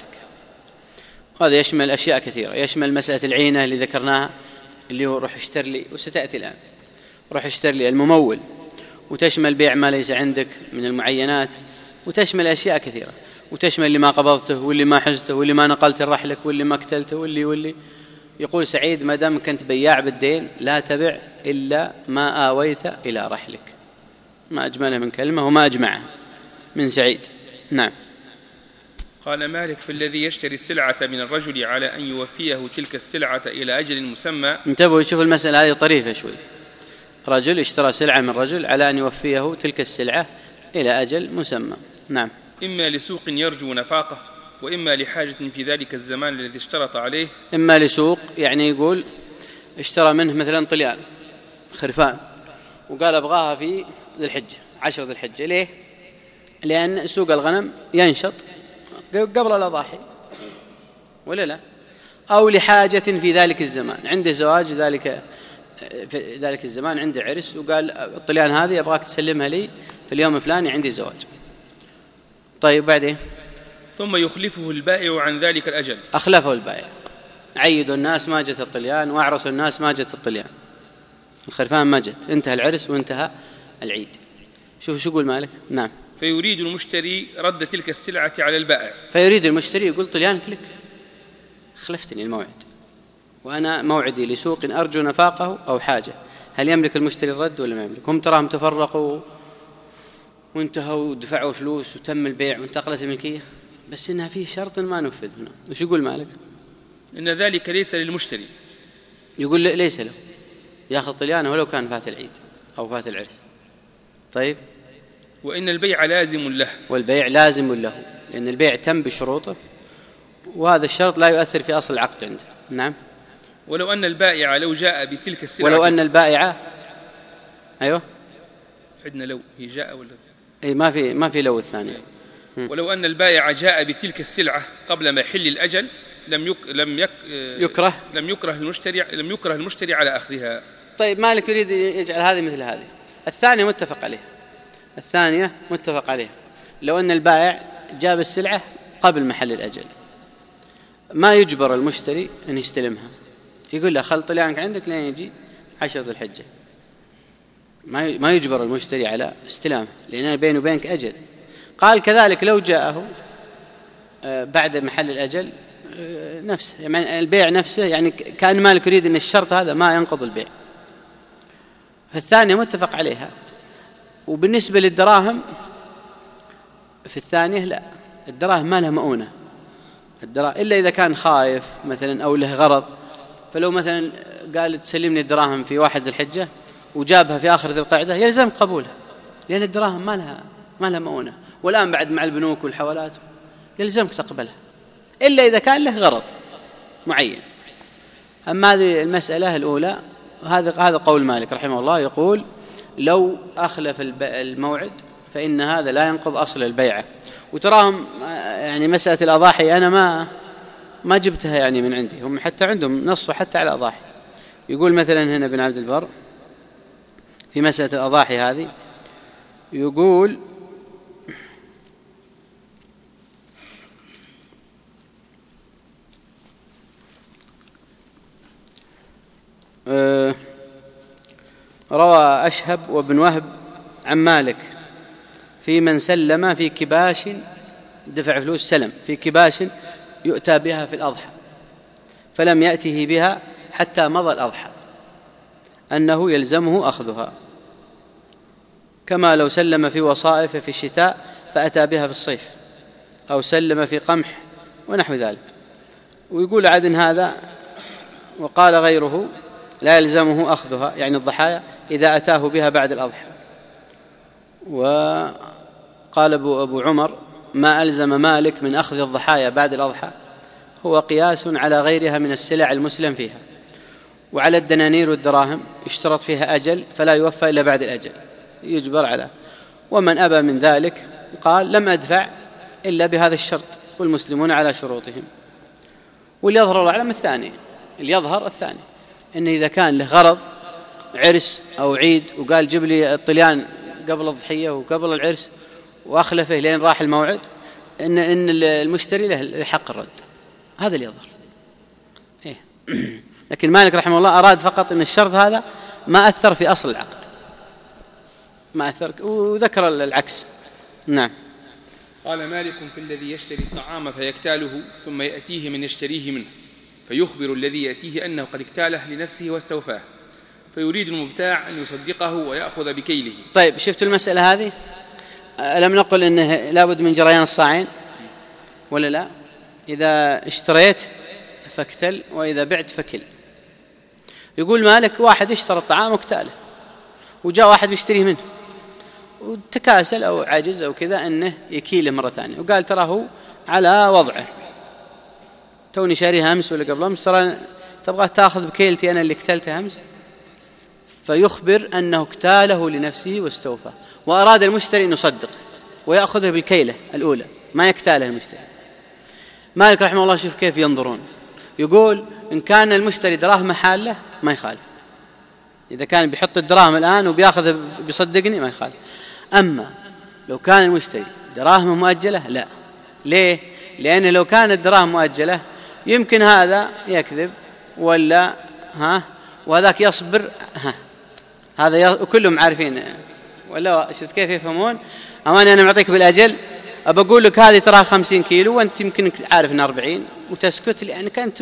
هذا يشمل أشياء كثيرة، يشمل مسألة العينة اللي ذكرناها اللي هو روح اشتر لي، وستأتي الآن روح اشتر لي الممول، وتشمل بيع ما ليس عندك من المعينات، وتشمل أشياء كثيرة، وتشمل اللي ما قبضته واللي ما حزته واللي ما نقلت الرحلك واللي ما قتلته واللي واللي يقول سعيد ما دام كنت بياع بالدين لا تبع إلا ما آويت إلى رحلك. ما أجملها من كلمة وما أجمعها من سعيد. نعم. قال مالك في الذي يشتري السلعة من الرجل على أن يوفيه تلك السلعة إلى أجل مسمى. انتبهوا يشوف المسألة هذه طريفة شوي. رجل اشترى سلعة من رجل على أن يوفيه تلك السلعة إلى أجل مسمى. نعم. إما لسوق يرجو نفاقه وإما لحاجة في ذلك الزمان الذي اشترط عليه. إما لسوق يعني يقول اشترى منه مثلا طليان خرفان وقال أبغاها في ذي الحجة عشر ذي الحجة. ليه؟ لأن سوق الغنم ينشط قبل الأضاحي ولا لا؟ أو لحاجة في ذلك الزمان، عنده زواج ذلك في ذلك الزمان عنده عرس وقال الطليان هذه أبغاك تسلمها لي في اليوم الفلاني عندي زواج. طيب بعدين ثم يخلفه البائع عن ذلك الأجل. أخلفه البائع، عيدوا الناس ما جت الطليان وأعرسوا الناس ما جت الطليان، الخرفان ما جت، انتهى العرس وانتهى العيد. شوف شو يقول مالك. نعم. فيريد المشتري رد تلك السلعة على البائع. فيريد المشتري يقول طليانك لك، خلفتني الموعد وأنا موعدي لسوق أرجو نفاقه أو حاجة. هل يملك المشتري الرد ولا ما يملك؟ هم تراهم تفرقوا وانتهوا ودفعوا فلوس وتم البيع وانتقلت الملكية، بس إنها فيه شرط ما نفذ هنا. وش يقول مالك؟ إن ذلك ليس للمشتري. يقول ليس له، ياخذ طليانه ولو كان فات العيد أو فات العرس. طيب. وإن البيع لازم له. والبيع لازم له لأن البيع تم بشروطه وهذا الشرط لا يؤثر في أصل العقد عنده. نعم. ولو أن البائع لو جاء بتلك السلعة. ولو أن البائع أيوه عندنا لو هي جاء ولا أي ما في ما في لو الثانية. ولو أن البائع جاء بتلك السلعة قبل محل الأجل لم يك لم يك يكره لم يكره المشتري لم يكره المشتري على أخذها. طيب مالك يريد يجعل هذه مثل هذه. الثانية متفق عليها، الثانية متفق عليها. لو أن البائع جاب السلعة قبل محل الأجل ما يجبر المشتري أن يستلمها، يقول له خل طليانك عندك لين يجي عشر ذي الحجة. ما ما يجبر المشتري على استلامه لأن بينه وبينك أجل. قال كذلك لو جاءه بعد محل الأجل نفسه، يعني البيع نفسه، يعني كان مالك يريد أن الشرط هذا ما ينقض البيع. فالثانية متفق عليها. وبالنسبة للدراهم في الثانية لا، الدراهم ما لها مؤونة الدراهم إلا إذا كان خايف مثلا أو له غرض. فلو مثلا قال تسلمني الدراهم في واحد ذي الحجة وجابها في آخر ذي القعدة يلزم قبولها لأن الدراهم ما لها ما لها مؤونة. والآن بعد مع البنوك والحوالات يلزمك تقبلها إلا إذا كان له غرض معين. أما هذه المسألة الأولى هذا هذا قول مالك رحمه الله، يقول لو أخلف الموعد فإن هذا لا ينقض أصل البيعة. وتراهم يعني مسألة الأضاحي أنا ما ما جبتها يعني من عندي، هم حتى عندهم نصوا حتى على الأضاحي. يقول مثلا هنا ابن عبد البر في مسألة الأضاحي هذه، يقول أه روى أشهب وابن وهب عن مالك في من سلم في كباش، دفع فلوس سلم في كباش يؤتى بها في الأضحى فلم يأته بها حتى مضى الأضحى أنه يلزمه أخذها، كما لو سلم في وصائف في الشتاء فأتى بها في الصيف، أو سلم في قمح ونحو ذلك. ويقول عدن هذا وقال غيره لا يلزمه أخذها يعني الضحايا إذا أتاه بها بعد الأضحى. وقال أبو عمر ما ألزم مالك من أخذ الضحايا بعد الأضحى هو قياس على غيرها من السلع المسلم فيها، وعلى الدنانير والدراهم يشترط فيها أجل فلا يوفى إلا بعد الأجل يجبر على. ومن أبى من ذلك قال لم أدفع إلا بهذا الشرط والمسلمون على شروطهم. واليظهر الأعلم الثاني، اليظهر الثاني إنه إذا كان له غرض عرس أو عيد وقال جيب لي الطليان قبل الضحية وقبل العرس وأخلفه لين راح الموعد، إن إن المشتري له حق الرد، هذا اللي يظهر. إيه. لكن مالك رحمه الله أراد فقط إن الشرط هذا ما أثر في أصل العقد، ما أثر، وذكر العكس. نعم. قال مالك في الذي يشتري الطعام فيكتاله ثم يأتيه من يشتريه منه فيخبر الذي يأتيه أنه قد اكتاله لنفسه واستوفاه، فيريد المبتاع أن يصدقه ويأخذ بكيله. طيب شفت المسألة هذه؟ ألم نقل إنه لابد من جريان الصاعين ولا لا؟ إذا اشتريت فاكتل وإذا بعت فكل. يقول مالك واحد اشترى الطعام واكتاله وجاء واحد بيشتريه منه وتكاسل أو عجز أو كذا أنه يكيله مرة ثانية وقال ترى هو على وضعه، توني شاريها أمس ولا قبل أمس، ترى تبغى تأخذ بكيلتي أنا اللي اكتلتها أمس، فيخبر أنه اكتاله لنفسه واستوفى، وأراد المشتري أن يصدق ويأخذه بالكيلة الأولى ما يكتاله المشتري. مالك رحمه الله شوف كيف ينظرون، يقول إن كان المشتري دراهم حالة ما يخالف، إذا كان بيحط الدراهم الآن وبيأخذ بيصدقني ما يخالف. أما لو كان المشتري دراهم مؤجلة لا. ليه؟ لأنه لو كانت دراهم مؤجلة يمكن هذا يكذب ولا ها وهذاك يصبر، ها هذا ي... كلهم عارفين ولا شوف كيف يفهمون. أماني أنا معطيك بالأجل أبى أقول لك هذه تراها خمسين كيلو وأنت يمكن عارف إن أربعين وتسكت لأنك أنت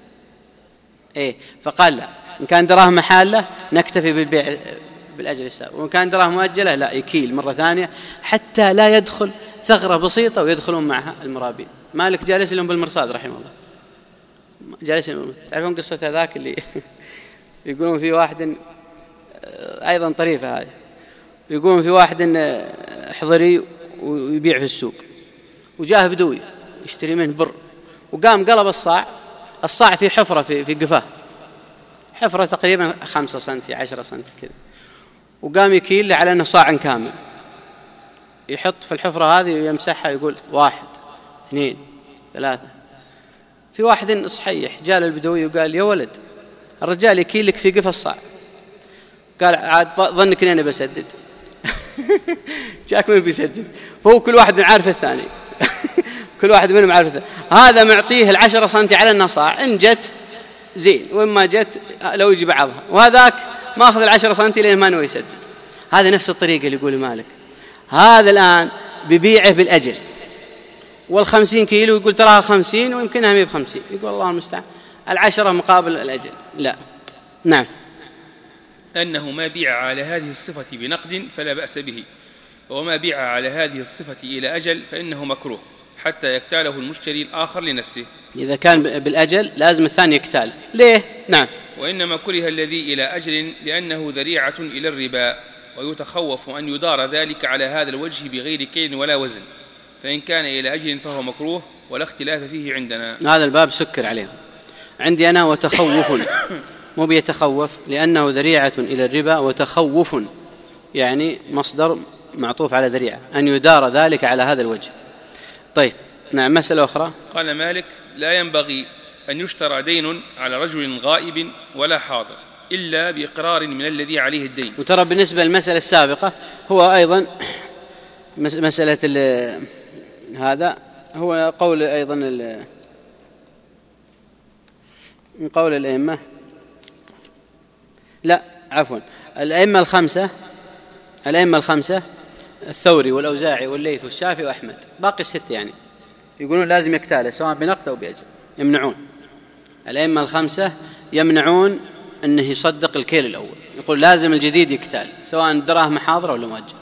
إيه. فقال لا، إن كان دراهم محالة نكتفي بالبيع بالأجل السابق، وإن كان دراهم مؤجلة لا يكيل مرة ثانية حتى لا يدخل ثغرة بسيطة ويدخلون معها المرابين. مالك جالس لهم بالمرصاد رحمه الله، جالس لهم. تعرفون قصة هذاك اللي يقولون في واحد أيضا طريفة هذه، يقولون في واحد حضري ويبيع في السوق وجاه بدوي يشتري منه بر، وقام قلب الصاع، الصاع في حفرة في في قفاه، حفرة تقريبا خمسة سنتي عشرة سنتي كذا، وقام يكيل على أنه صاع كامل، يحط في الحفرة هذه ويمسحها يقول واحد اثنين ثلاثة. في واحد صحيح جاء البدوي وقال يا ولد الرجال يكيل لك في قفا الصاع، قال عاد ظنك أني بسدد جاك من بيسدد، فهو كل واحد عارف الثاني كل واحد منهم عارف الثاني. هذا معطيه العشرة سنتي على النصاع، إن جت زين وإما جت لو يجي بعضها، وهذاك ما أخذ العشرة سنتي لين ما نوي يسدد. هذا نفس الطريقة اللي يقول مالك، هذا الآن ببيعه بالأجل والخمسين كيلو يقول تراها خمسين ويمكنها مية بخمسين، يقول الله المستعان العشرة مقابل الأجل لا. نعم. أنه ما بيع على هذه الصفة بنقد فلا بأس به، وما بيع على هذه الصفة إلى أجل فإنه مكروه حتى يكتاله المشتري الآخر لنفسه. إذا كان بالأجل لازم الثاني يكتال. ليه؟ نعم. وإنما كره الذي إلى أجل لأنه ذريعة إلى الربا، ويتخوف أن يدار ذلك على هذا الوجه بغير كيل ولا وزن، فإن كان إلى أجل فهو مكروه ولا اختلاف فيه عندنا. هذا الباب سكر عليه عندي أنا، وتخوف مو بيتخوف لأنه ذريعة إلى الربا، وتخوف يعني مصدر معطوف على ذريعة، أن يدار ذلك على هذا الوجه. طيب نعم. مسألة أخرى. قال مالك: لا ينبغي أن يشترى دين على رجل غائب ولا حاضر إلا بإقرار من الذي عليه الدين. وترى بالنسبة للمسألة السابقة هو أيضا مسألة هذا هو قول أيضا من قول الأئمة، لا عفوا الأئمة الخمسة الأئمة الخمسة الثوري والأوزاعي والليث والشافعي وأحمد، باقي الست يعني يقولون لازم يكتاله سواء بنقد أو بأجل، يمنعون. الأئمة الخمسة يمنعون أنه يصدق الكيل الأول، يقول لازم الجديد يكتال سواء دراهم حاضرة ولا مؤجل.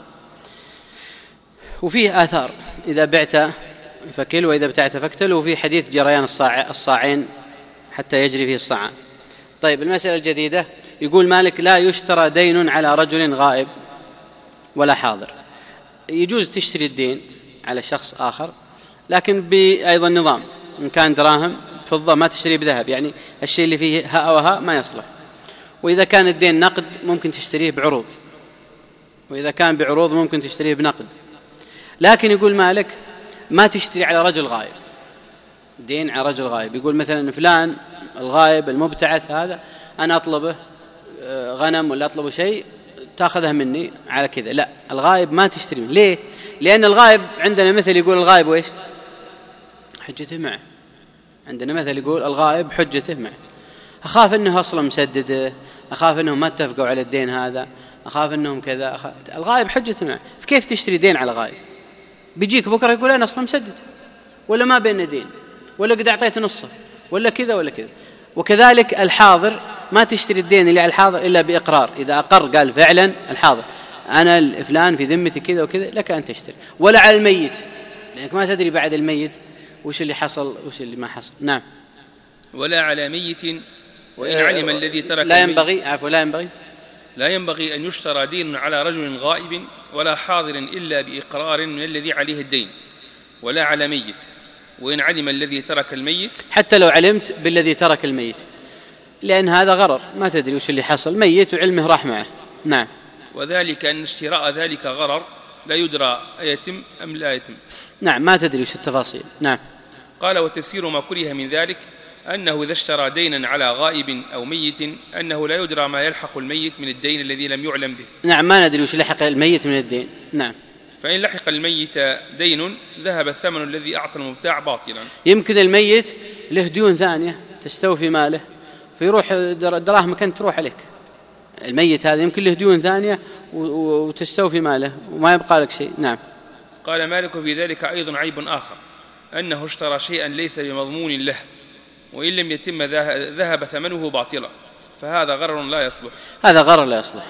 وفيه آثار إذا بعت فكل وإذا ابتعت فاكتل، وفي حديث جريان الصاع الصاعين حتى يجري فيه الصاعان. طيب المسألة الجديدة يقول مالك: لا يشترى دين على رجل غائب ولا حاضر. يجوز تشتري الدين على شخص آخر لكن بأيضا نظام، إن كان دراهم فضة ما تشتري بذهب، يعني الشيء اللي فيه هاء وهاء ما يصلح. وإذا كان الدين نقد ممكن تشتريه بعروض، وإذا كان بعروض ممكن تشتريه بنقد. لكن يقول مالك ما تشتري على رجل غائب، دين على رجل غائب. يقول مثلا فلان الغائب المبتعث هذا أنا أطلبه غنم ولا أطلبه شيء تأخذها مني على كذا، لا، الغائب ما تشتري. ليه؟ لأن الغائب عندنا مثل يقول الغائب وإيش؟ حجته معه. عندنا مثل يقول الغائب حجته معه. أخاف أنه أصلا مسدده، أخاف أنهم ما اتفقوا على الدين هذا، أخاف أنهم كذا أخاف. الغائب حجته معه، فكيف تشتري دين على غائب؟ بيجيك بكرة يقول أنا أصلا مسدد ولا ما بين دين ولا قد أعطيت نصه ولا كذا ولا كذا. وكذلك الحاضر ما تشتري الدين اللي على الحاضر إلا بإقرار، إذا أقر قال فعلا الحاضر أنا فلان في ذمتي كذا وكذا لك أن تشتري. ولا على الميت، لأنك ما تدري بعد الميت وش اللي حصل وش اللي ما حصل. نعم. ولا على ميت وإن علم أه الذي ترك لا ينبغي عفوا لا ينبغي لا ينبغي أن يشترى دين على رجل غائب ولا حاضر إلا بإقرار من الذي عليه الدين، ولا على ميت وإن علم الذي ترك الميت، حتى لو علمت بالذي ترك الميت، لأن هذا غرر، ما تدري وش اللي حصل، ميت وعلمه راح معه. نعم. وذلك أن اشتراء ذلك غرر لا يدرى أيتم أم لا يتم. نعم، ما تدري وش التفاصيل. نعم. قال: وتفسير ما كره من ذلك أنه إذا اشترى دينا على غائب أو ميت أنه لا يدرى ما يلحق الميت من الدين الذي لم يعلم به. نعم، ما ندري وش لحق الميت من الدين. نعم. فإن لحق الميت دين ذهب الثمن الذي أعطى المبتاع باطلا. يمكن الميت له ديون ثانية تستوفي ماله، فيروح دراهم كانت تروح عليك. الميت هذا يمكن له ديون ثانية وتستوفي ماله وما يبقى لك شيء. نعم. قال مالك: في ذلك أيضا عيب آخر، أنه اشترى شيئا ليس بمضمون له، وإن لم يتم ذهب ثمنه باطلا، فهذا غرر لا يصلح. هذا غرر لا يصلح.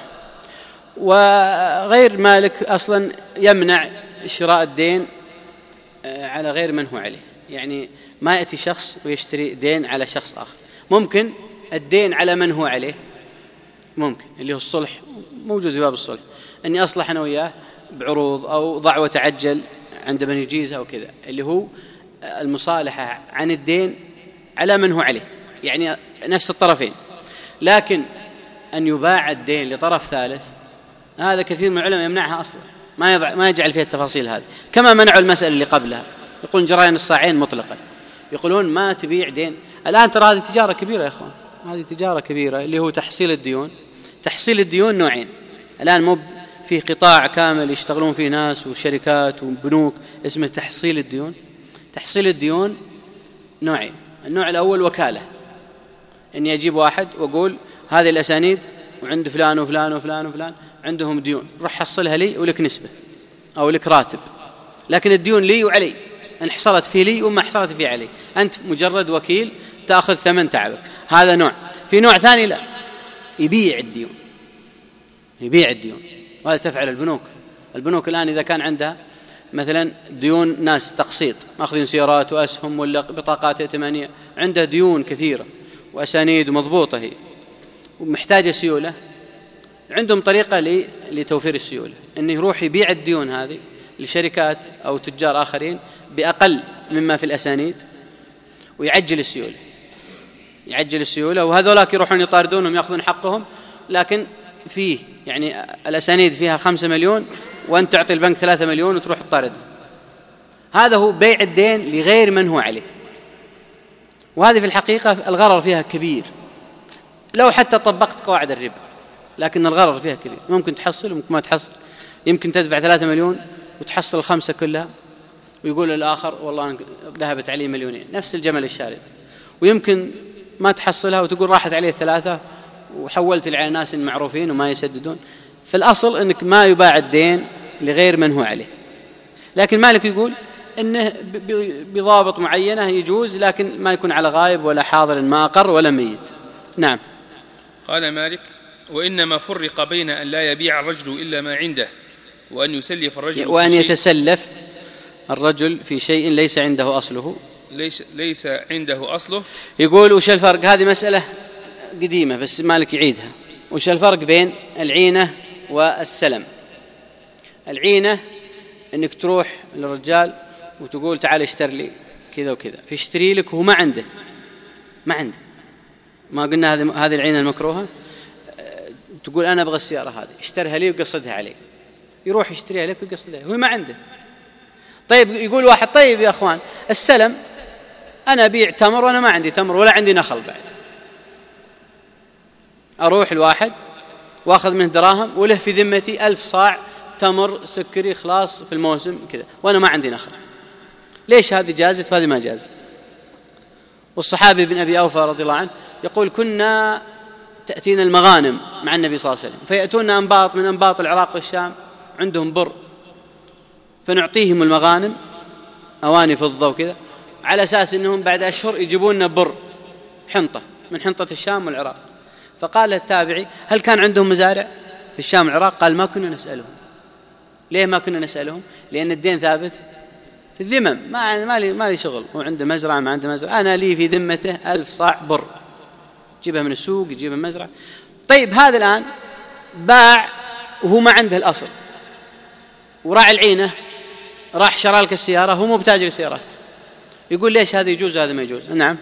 وغير مالك أصلا يمنع شراء الدين على غير من هو عليه، يعني ما يأتي شخص ويشتري دين على شخص آخر. ممكن الدين على من هو عليه، ممكن اللي هو الصلح، موجود في باب الصلح، أني أصلح أنا وياه بعروض أو ضع وتعجل عند من يجيزها وكذا، اللي هو المصالحة عن الدين على من هو عليه، يعني نفس الطرفين. لكن أن يباع الدين لطرف ثالث هذا كثير من العلماء يمنعها أصلا، ما يضع ما يجعل فيها التفاصيل هذه، كما منعوا المسألة اللي قبلها، يقولون جريان الصاعين مطلقا، يقولون ما تبيع دين. الآن ترى هذه تجارة كبيرة يا إخوان، هذه تجارة كبيرة اللي هو تحصيل الديون. تحصيل الديون نوعين الآن، مو في قطاع كامل يشتغلون فيه ناس وشركات وبنوك اسمه تحصيل الديون. تحصيل الديون نوعين، النوع الأول وكالة، إني أجيب واحد وأقول هذه الأسانيد وعند فلان وفلان وفلان وفلان عندهم ديون، روح حصلها لي ولك نسبة أو لك راتب، لكن الديون لي وعلي، إن حصلت فيه لي وما حصلت فيه علي، أنت مجرد وكيل تأخذ ثمن تعبك. هذا نوع. في نوع ثاني لا، يبيع الديون، يبيع الديون. وهذا تفعل البنوك. البنوك الآن إذا كان عندها مثلا ديون ناس تقسيط أخذين سيارات وأسهم ولا بطاقات ائتمانية، عندها ديون كثيرة وأسانيد مضبوطة هي ومحتاجة سيولة، عندهم طريقة لتوفير السيولة، أنه يروح يبيع الديون هذه لشركات أو تجار آخرين بأقل مما في الأسانيد ويعجل السيولة، يعجل السيولة، وهذولاك يروحون يطاردونهم يأخذون حقهم، لكن فيه يعني الأسانيد فيها خمسة مليون وأنت تعطي البنك ثلاثة مليون وتروح تطرد، هذا هو بيع الدين لغير من هو عليه. وهذه في الحقيقة الغرر فيها كبير لو حتى طبقت قواعد الربا، لكن الغرر فيها كبير، ممكن تحصل وممكن ما تحصل. يمكن تدفع ثلاثة مليون وتحصل الخمسة كلها، ويقول الآخر والله ذهبت علي مليونين، نفس الجمل الشارد. ويمكن ما تحصلها وتقول راحت عليه ثلاثة وحولت على ناس معروفين وما يسددون. في الأصل أنك ما يباع الدين لغير من هو عليه. لكن مالك يقول أنه بضابط معينة يجوز، لكن ما يكون على غائب ولا حاضر ما أقر ولا ميت. نعم. قال مالك: وإنما فرق بين أن لا يبيع الرجل إلا ما عنده، وأن يسلف الرجل وأن يتسلف الرجل في شيء ليس عنده أصله ليس, ليس عنده أصله. يقول وش الفرق؟ هذه مسألة قديمة بس مالك يعيدها. وش الفرق بين العينة والسلم؟ العينة أنك تروح للرجال وتقول تعال اشتر لي كذا وكذا، فيشتري لك وهو ما عنده ما عنده ما قلنا هذه هذه العينة المكروهة. تقول أنا أبغى السيارة هذه، اشترها لي وقصدها علي، يروح يشتريها لك ويقصدها علي، هو ما عنده. طيب يقول واحد طيب يا أخوان السلم، أنا أبيع تمر وأنا ما عندي تمر ولا عندي نخل بعد، أروح الواحد وأخذ منه دراهم وله في ذمتي ألف صاع تمر سكري خلاص في الموسم كذا وأنا ما عندي نخل، ليش هذه جازت وهذه ما جازت؟ والصحابي بن أبي أوفى رضي الله عنه يقول كنا تأتينا المغانم مع النبي صلى الله عليه وسلم، فيأتونا أنباط من أنباط العراق والشام عندهم بر، فنعطيهم المغانم أواني فضة وكذا، على أساس أنهم بعد أشهر يجيبون بر حنطة من حنطة الشام والعراق. فقال التابعي هل كان عندهم مزارع في الشام والعراق؟ قال ما كنا نسألهم. ليه ما كنا نسألهم؟ لأن الدين ثابت في الذمم، ما ما لي ما لي شغل، هو عنده مزرعة ما عنده مزرعة، أنا لي في ذمته ألف صاع بر، يجيبها من السوق يجيبها من المزرعة. طيب هذا الآن باع وهو ما عنده الأصل، وراعي العينة راح شرى لك السيارة، هو مو بتاجر سيارات، يقول ليش هذا يجوز هذا ما يجوز؟ نعم.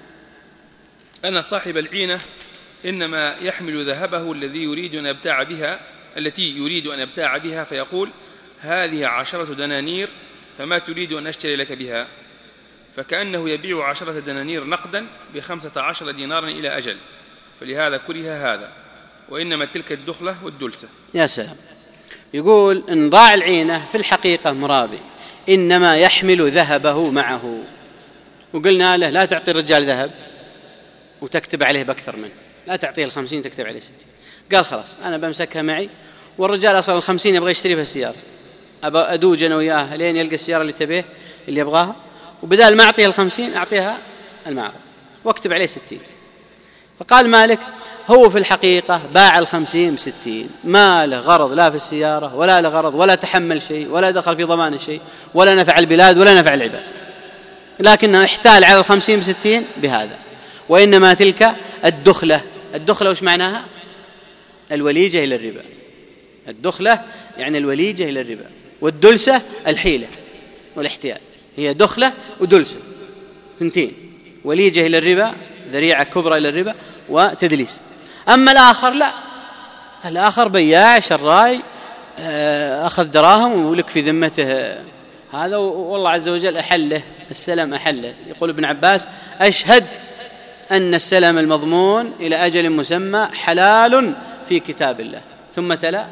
أن صاحب العينة إنما يحمل ذهبه الذي يريد أن يبتاع بها التي يريد أن يبتاع بها، فيقول هذه عشرة دنانير فما تريد أن أشتري لك بها، فكأنه يبيع عشرة دنانير نقدا بخمسة عشر دينارا إلى أجل، فلهذا كره هذا، وإنما تلك الدخلة والدلسة. يا سلام. يقول إن راعي العينة في الحقيقة مرابي، إنما يحمل ذهبه معه، وقلنا له لا تعطي الرجال ذهب وتكتب عليه بأكثر منه، لا تعطيه الخمسين تكتب عليه ستين. قال خلاص أنا بمسكها معي، والرجال أصلا الخمسين يبغى يشتري في السيارة، أبى أدوج أنا وياه لين يلقى السيارة اللي تبيه اللي يبغاها، وبدال ما أعطيها الخمسين أعطيها المعرض واكتب عليه ستين. فقال مالك هو في الحقيقة باع الخمسين بستين، ما له غرض لا في السيارة ولا له غرض ولا تحمل شيء ولا دخل في ضمان شيء ولا نفع البلاد ولا نفع العباد، لكنه احتال على الخمسين بستين بهذا. وإنما تلك الدخلة، الدخلة وش معناها؟ الوليجة إلى الربا. الدخلة يعني الوليجة إلى الربا، والدلسة الحيلة والاحتيال، هي دخلة ودلسة ثنتين، وليجة إلى الربا ذريعة كبرى إلى الربا وتدليس. أما الآخر لا، الآخر بياع شراي أخذ دراهم ولك في ذمته هذا، والله عز وجل أحله السلم أحله. يقول ابن عباس أشهد أن السلم المضمون إلى أجل مسمى حلال في كتاب الله، ثم تلا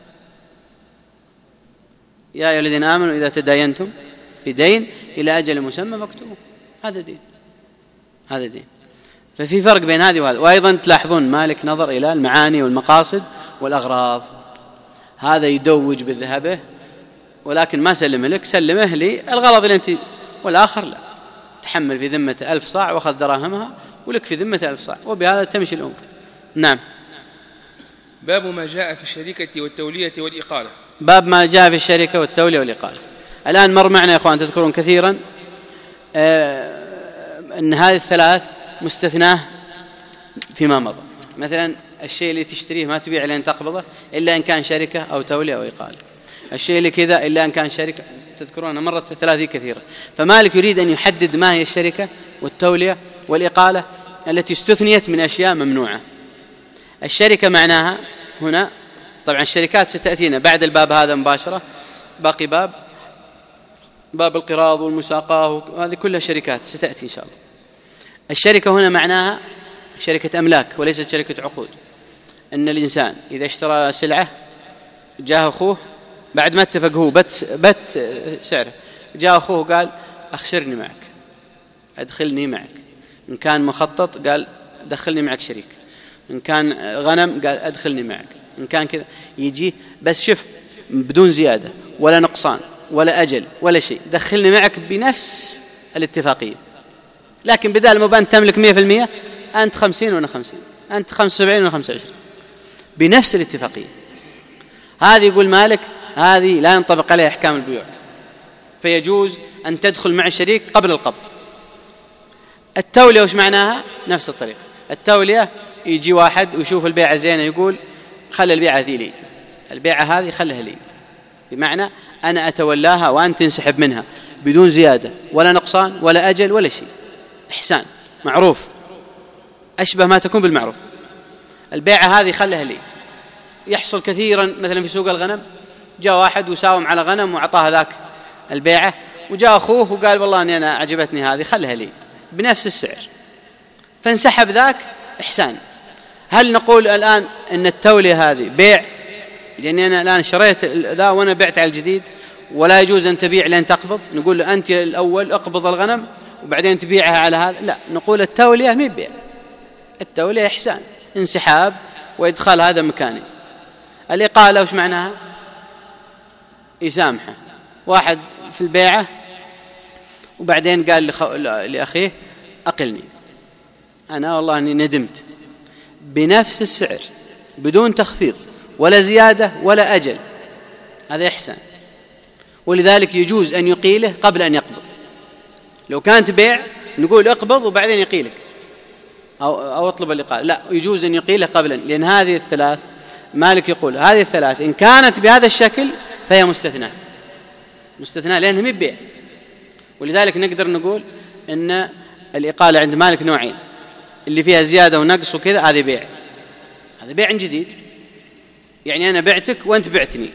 يا أيها الذين آمنوا إذا تداينتم بدين إلى أجل مسمى فاكتبوه. هذا دين، هذا دين. ففي فرق بين هذه وهذا. وأيضا تلاحظون مالك نظر إلى المعاني والمقاصد والأغراض، هذا يدوج بذهبه ولكن ما سلمه لك، سلمه للغرض اللي أنت، والآخر لا، تحمل في ذمة ألف صاع وأخذ دراهمها ولك في ذمة ألف صاع، وبهذا تمشي الأمور. نعم. باب ما جاء في الشركة والتولية والإقالة. باب ما جاء في الشركة والتولية والإقالة. الآن مر معنا يا أخوان تذكرون كثيرا آه أن هذه الثلاث مستثناه فيما مضى. مثلا الشيء اللي تشتريه ما تبيع لين تقبضه إلا إن كان شركة أو تولية أو إقالة، الشيء اللي كذا إلا إن كان شركة، تذكرون مرت الثلاث كثيرا. فمالك يريد أن يحدد ما هي الشركة والتولية والإقالة التي استثنيت من أشياء ممنوعة. الشركة معناها هنا طبعا الشركات ستأتينا بعد الباب هذا مباشرة، باقي باب باب القراض والمساقاه، هذه كلها شركات ستأتي إن شاء الله. الشركة هنا معناها شركة أملاك وليست شركة عقود. أن الإنسان إذا اشترى سلعة جاء أخوه بعد ما اتفق هو بت, بت سعره، جاء أخوه قال أخشرني معك، أدخلني معك. إن كان مخطط قال دخلني معك شريك، إن كان غنم قال أدخلني معك، إن كان كذا يجي بس شوف بدون زيادة ولا نقصان ولا أجل ولا شيء، دخلني معك بنفس الاتفاقية. لكن بدال ما أنت تملك مئة في المئة أنت خمسين وأنا خمسين، أنت خمسة وسبعين وأنا خمسة وعشرين، بنفس الاتفاقية. هذه يقول مالك هذه لا ينطبق عليها أحكام البيوع، فيجوز أن تدخل مع الشريك قبل القبض. التولية وش معناها؟ نفس الطريقة. التولية يجي واحد ويشوف البيعة زينة يقول خلي البيعة ذي لي، البيعة هذه خلها لي، بمعنى أنا أتولاها وأنت تنسحب منها بدون زيادة ولا نقصان ولا أجل ولا شيء. إحسان معروف، أشبه ما تكون بالمعروف. البيعة هذه خلها لي. يحصل كثيرا مثلا في سوق الغنم، جاء واحد وساوم على غنم وعطاها ذاك البيعة، وجاء أخوه وقال والله أني أنا عجبتني هذه خلها لي بنفس السعر، فانسحب ذاك. إحسان. هل نقول الآن أن التولية هذه بيع لأني أنا الآن شريت ذا وأنا بعت على الجديد ولا يجوز أن تبيع لأن تقبض؟ نقول له أنت الأول اقبض الغنم وبعدين تبيعها على هذا؟ لا، نقول التولية مي بيع، التولية إحسان، انسحاب وإدخال هذا مكاني. الإقالة وش معناها؟ يسامحه واحد في البيعة وبعدين قال لأخيه أقلني، أنا والله أني ندمت، بنفس السعر بدون تخفيض ولا زيادة ولا أجل، هذا إحسان. ولذلك يجوز أن يقيله قبل أن يقبض. لو كانت بيع نقول اقبض وبعدين يقيلك أو, أو اطلب الإقالة، لا، يجوز أن يقيله قبل، لأن هذه الثلاث مالك يقول هذه الثلاث إن كانت بهذا الشكل فهي مستثنى مستثنى لأنها مي بيع. ولذلك نقدر نقول أن الإقالة عند مالك نوعين، اللي فيها زيادة ونقص وكذا هذه بيع، هذا بيع جديد، يعني أنا بعتك وأنت بعتني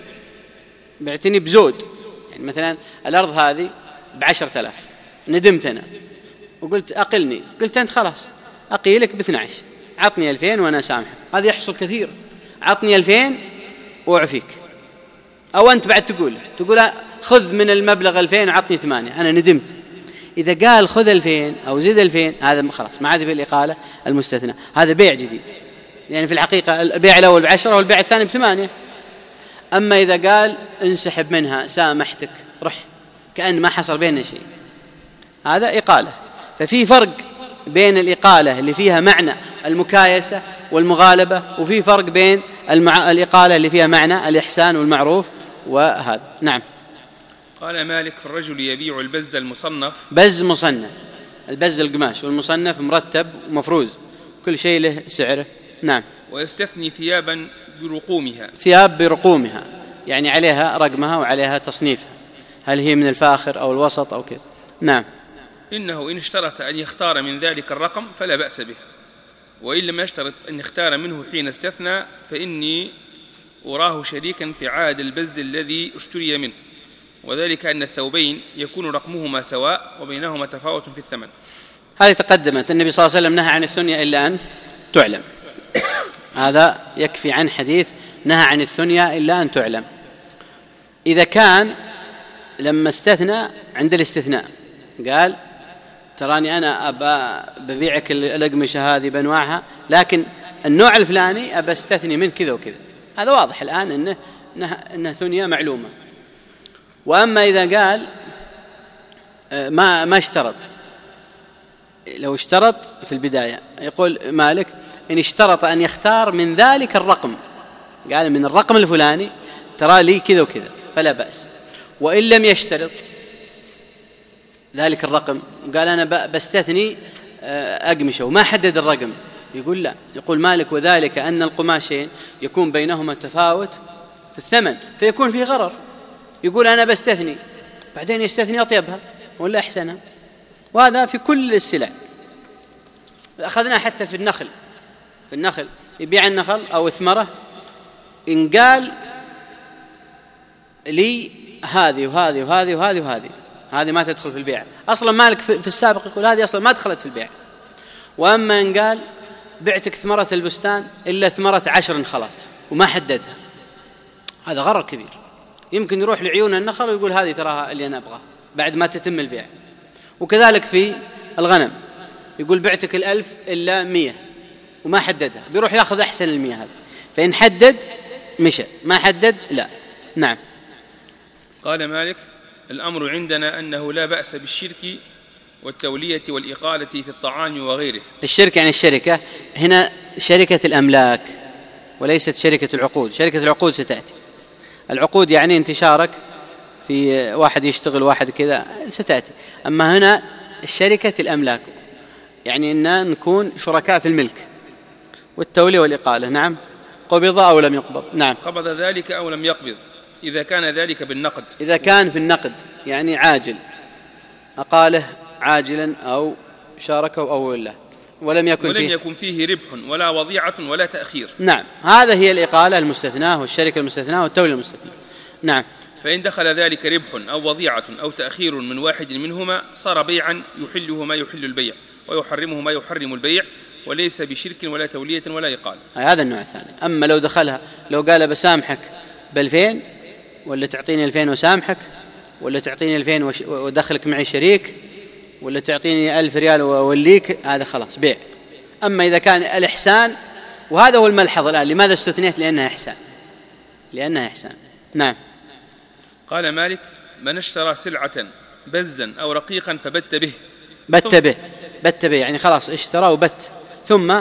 بعتني بزود. يعني مثلا الأرض هذه بعشرة آلاف، ندمت أنا وقلت أقلني، قلت أنت خلاص أقيلك باثنى عشر، عطني ألفين وأنا سامحك. هذا يحصل كثير، عطني ألفين وأعفيك. أو أنت بعد تقول تقول خذ من المبلغ ألفين وعطني ثمانية، أنا ندمت. إذا قال خذ ألفين أو زد ألفين هذا خلاص ما عاد في الإقالة المستثنى، هذا بيع جديد. يعني في الحقيقة البيع الأول بعشرة والبيع الثاني بثمانية. أما إذا قال انسحب منها سامحتك رح، كأن ما حصل بيننا شيء، هذا إقالة. ففي فرق بين الإقالة اللي فيها معنى المكايسة والمغالبة، وفي فرق بين المع... الإقالة اللي فيها معنى الإحسان والمعروف وهذا. نعم. قال مالك في الرجل يبيع البز المصنف، بز مصنف، البز القماش، والمصنف مرتب ومفروز، كل شيء له سعره. نعم. ويستثني ثيابا برقومها، ثياب برقومها يعني عليها رقمها وعليها تصنيفها، هل هي من الفاخر أو الوسط أو كذا. نعم. إنه إن اشترط أن يختار من ذلك الرقم فلا بأس به، وإن لم يشترط أن يختار منه حين استثنى فإني أراه شريكا في عاد البز الذي اشتري منه، وذلك أن الثوبين يكون رقمهما سواء وبينهما تفاوت في الثمن. هذه تقدمت. النبي صلى الله عليه وسلم نهى عن الثنيا إلا أن تعلم، هذا يكفي عن حديث نهى عن الثنيا إلا أن تعلم. إذا كان لما استثنى عند الاستثناء قال تراني أنا أبا ببيعك الأقمشة هذه بأنواعها، لكن النوع الفلاني أبا استثني من كذا وكذا، هذا واضح الآن إنه إنه ثنيا معلومة. وأما إذا قال ما ما اشترط، لو اشترط في البداية يقول مالك إن اشترط أن يختار من ذلك الرقم، قال من الرقم الفلاني ترى لي كذا وكذا فلا بأس. وإن لم يشترط ذلك الرقم قال أنا بستثني أقمشة وما حدد الرقم، يقول لا، يقول مالك وذلك أن القماشين يكون بينهما تفاوت في الثمن فيكون فيه غرر. يقول أنا بستثني بعدين يستثني أطيبها ولا أحسنها، وهذا في كل السلع. أخذنا حتى في النخل، في النخل يبيع النخل أو ثمرة إن قال لي هذه وهذه وهذه وهذه وهذه هذه ما تدخل في البيع أصلا، مالك في السابق يقول هذه أصلا ما دخلت في البيع. وأما إن قال بعتك ثمرة البستان إلا ثمرة عشر خلات وما حددها، هذا غرر كبير. يمكن يروح لعيون النخل ويقول هذه تراها اللي أنا أبغاه بعد ما تتم البيع. وكذلك في الغنم يقول بعتك الألف إلا مية وما حددها، بيروح يأخذ أحسن المية هذا. فإن حدد مشى، ما حدد لا. نعم. قال مالك: الأمر عندنا أنه لا بأس بالشرك والتولية والإقالة في الطعام وغيره. الشرك يعني الشركة هنا شركة الأملاك وليست شركة العقود. شركة العقود ستأتي. العقود يعني انتشارك في واحد يشتغل واحد كذا ستأتي. أما هنا الشركة الأملاك يعني أننا نكون شركاء في الملك والتولية والإقالة. نعم. قبض أو لم يقبض. نعم. قبض ذلك أو لم يقبض إذا كان ذلك بالنقد. إذا كان في النقد يعني عاجل، أقاله عاجلا أو شاركه أو لا، ولم يكن ولم فيه يكن فيه ربح ولا وضيعة ولا تأخير. نعم. هذا هي الإقالة المستثناة والشركة المستثناة والتولية المستثناة. نعم. فإن دخل ذلك ربح أو وضيعة أو تأخير من واحد منهما صار بيعا يحله ما يحل البيع ويحرمه ما يحرم البيع، وليس بشرك ولا تولية ولا إقالة. هذا النوع الثاني. أما لو دخلها، لو قال بسامحك بألفين ولا تعطيني ألفين وسامحك، ولا تعطيني ألفين ودخلك معي شريك، ولا تعطيني ألف ريال ووليك، هذا خلاص بيع. أما إذا كان الإحسان، وهذا هو الملحظ الآن، لماذا استثنيت؟ لأنها إحسان، لأنها إحسان. نعم. قال مالك: من اشترى سلعة بزا أو رقيقا فبت به. بت به بت به يعني خلاص اشترى وبت. ثم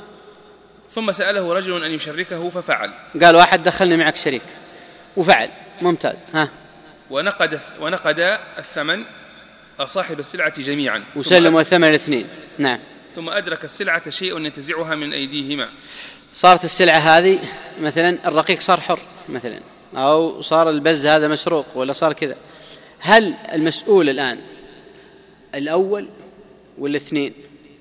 ثم سأله رجل أن يشركه ففعل. قال واحد دخلني معك شريك وفعل. ممتاز. ها. ونقد ونقد الثمن صاحب السلعة جميعا وسلموا الثمن الاثنين. نعم. ثم أدرك السلعة شيء ينتزعها من أيديهما. صارت السلعة هذه مثلا الرقيق صار حر مثلا، أو صار البز هذا مسروق، ولا صار كذا. هل المسؤول الآن الأول والاثنين؟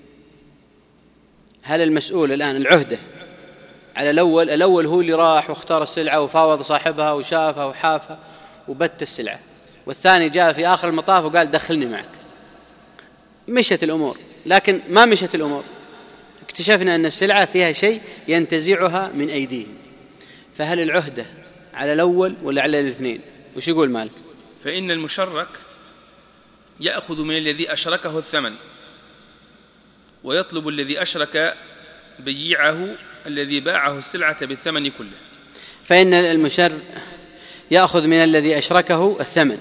هل المسؤول الآن العهدة على الأول؟ الأول هو اللي راح واختار السلعة وفاوض صاحبها وشافها وحافها وبت السلعة، والثاني جاء في آخر المطاف وقال دخلني معك. مشت الأمور. لكن ما مشت الأمور، اكتشفنا أن السلعة فيها شيء ينتزعها من أيديهم. فهل العهدة على الأول ولا على الاثنين؟ وش يقول مالك؟ فإن المشرك يأخذ من الذي أشركه الثمن، ويطلب الذي أشرك بيعه الذي باعه السلعة بالثمن كله. فإن المشر يأخذ من الذي أشركه الثمن،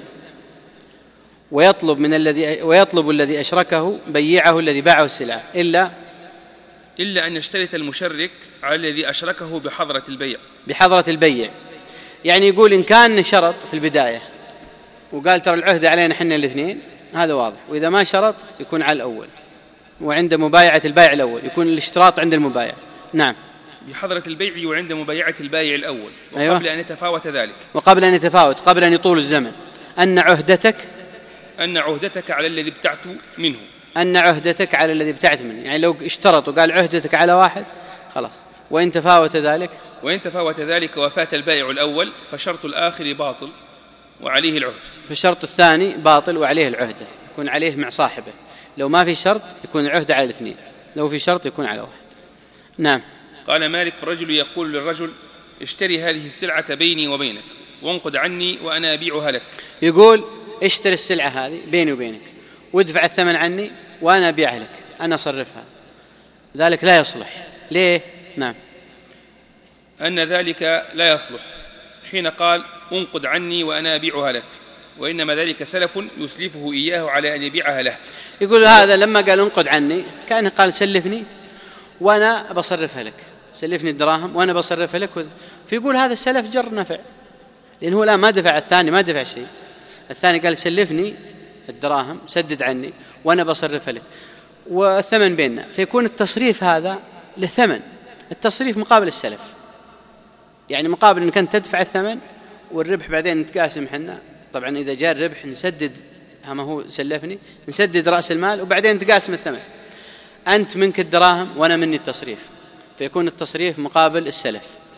ويطلب من الذي ويطلب الذي أشركه بيعه الذي باعه السلعة، إلا إلا أن يشترط المشرك على الذي أشركه بحضرة البيع. بحضرة البيع يعني يقول إن كان شرط في البداية وقال ترى العهد علينا حنا الاثنين، هذا واضح. وإذا ما شرط يكون على الأول، وعند مبايعة البائع الأول يكون الاشتراط عند المبايع. نعم. بحضرة البيع وعند مبايعة البائع الأول، وقبل أيوة. أن يتفاوت ذلك، وقبل أن يتفاوت، قبل أن يطول الزمن. أن عهدتك أن عهدتك على الذي ابتعت منه أن عهدتك على الذي ابتعت منه. يعني لو اشترط وقال عهدتك على واحد خلاص. وإن تفاوت ذلك وإن تفاوت ذلك وفات البائع الأول فشرط الآخر باطل وعليه العهد. فالشرط الثاني باطل وعليه العهدة، يكون عليه مع صاحبه. لو ما في شرط يكون العهدة على الاثنين، لو في شرط يكون على واحد. نعم. قال مالك: فالرجل يقول للرجل: اشتري هذه السلعة بيني وبينك وانقد عني وأنا أبيعها لك. يقول اشتري السلعة هذه بيني وبينك وادفع الثمن عني وأنا أبيعها لك، أنا أصرفها. ذلك لا يصلح. ليه؟ نعم. أن ذلك لا يصلح حين قال انقد عني وأنا أبيعها لك، وإنما ذلك سلف يسلفه إياه على أن يبيعها له. يقول هذا لما قال انقد عني كان قال سلفني وأنا بصرفها لك، سلفني الدراهم وأنا بصرفها لك. فيقول هذا السلف جر نفع، لأنه هو لا ما دفع الثاني، ما دفع شيء. الثاني قال سلفني الدراهم سدد عني وأنا بصرفها لك والثمن بيننا، فيكون التصريف هذا للثمن، التصريف مقابل السلف، يعني مقابل أنك أنت تدفع الثمن والربح بعدين نتقاسم حنا. طبعا إذا جاء الربح نسدد، ما هو سلفني نسدد رأس المال وبعدين نتقاسم الثمن. أنت منك الدراهم وأنا مني التصريف، فيكون التصريف مقابل السلف.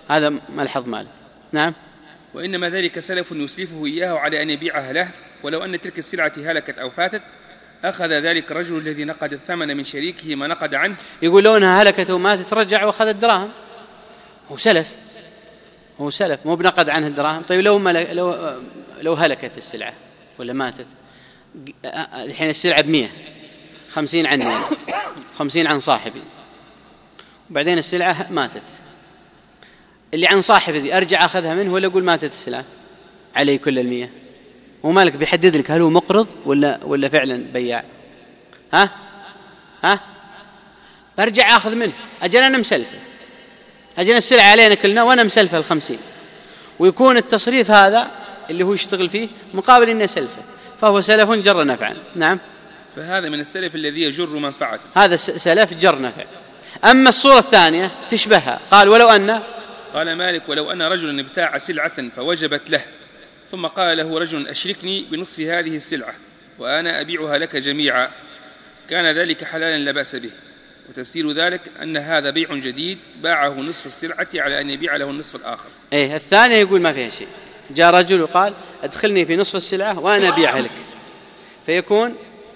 هذا ملحظ مالك. نعم. وإنما ذلك سلف يسلفه إياه على أن يبيعها له، ولو أن تلك السلعة هلكت أو فاتت أخذ ذلك الرجل الذي نقد الثمن من شريكه ما نقد عنه. يقول لو أنها هلكت وماتت رجع وأخذ الدراهم، هو سلف، هو سلف مو بنقد عنه الدراهم. طيب لو لو لو هلكت السلعة ولا ماتت، الحين السلعة بمية، خمسين عني خمسين عن صاحبي، وبعدين السلعة ماتت، اللي عن صاحبي ذي أرجع أخذها منه ولا أقول ماتت السلعة علي كل المية؟ ومالك بيحدد لك هل هو مقرض ولا ولا فعلا بياع؟ ها ها برجع أخذ منه، أجل أنا مسلفه، أجل السلعة علينا كلنا وأنا مسلفه الخمسين، ويكون التصريف هذا اللي هو يشتغل فيه مقابل إنه سلفه، فهو سلف جر نفعا. نعم. فهذا من السلف الذي يجر منفعته، هذا سلف جر نفع. أما الصورة الثانية تشبهها، قال ولو أن، قال مالك ولو أن رجلا ابتاع سلعة فوجبت له، ثم قال له رجل أشركني بنصف هذه السلعة وأنا أبيعها لك جميعا، كان ذلك حلالا لا بأس به. وتفسير ذلك أن هذا بيع جديد باعه نصف السلعة على أن يبيع له النصف الآخر. إيه الثانية يقول ما فيها شيء، جاء رجل وقال أدخلني في نصف السلعة وأنا أبيعها لك، فيكون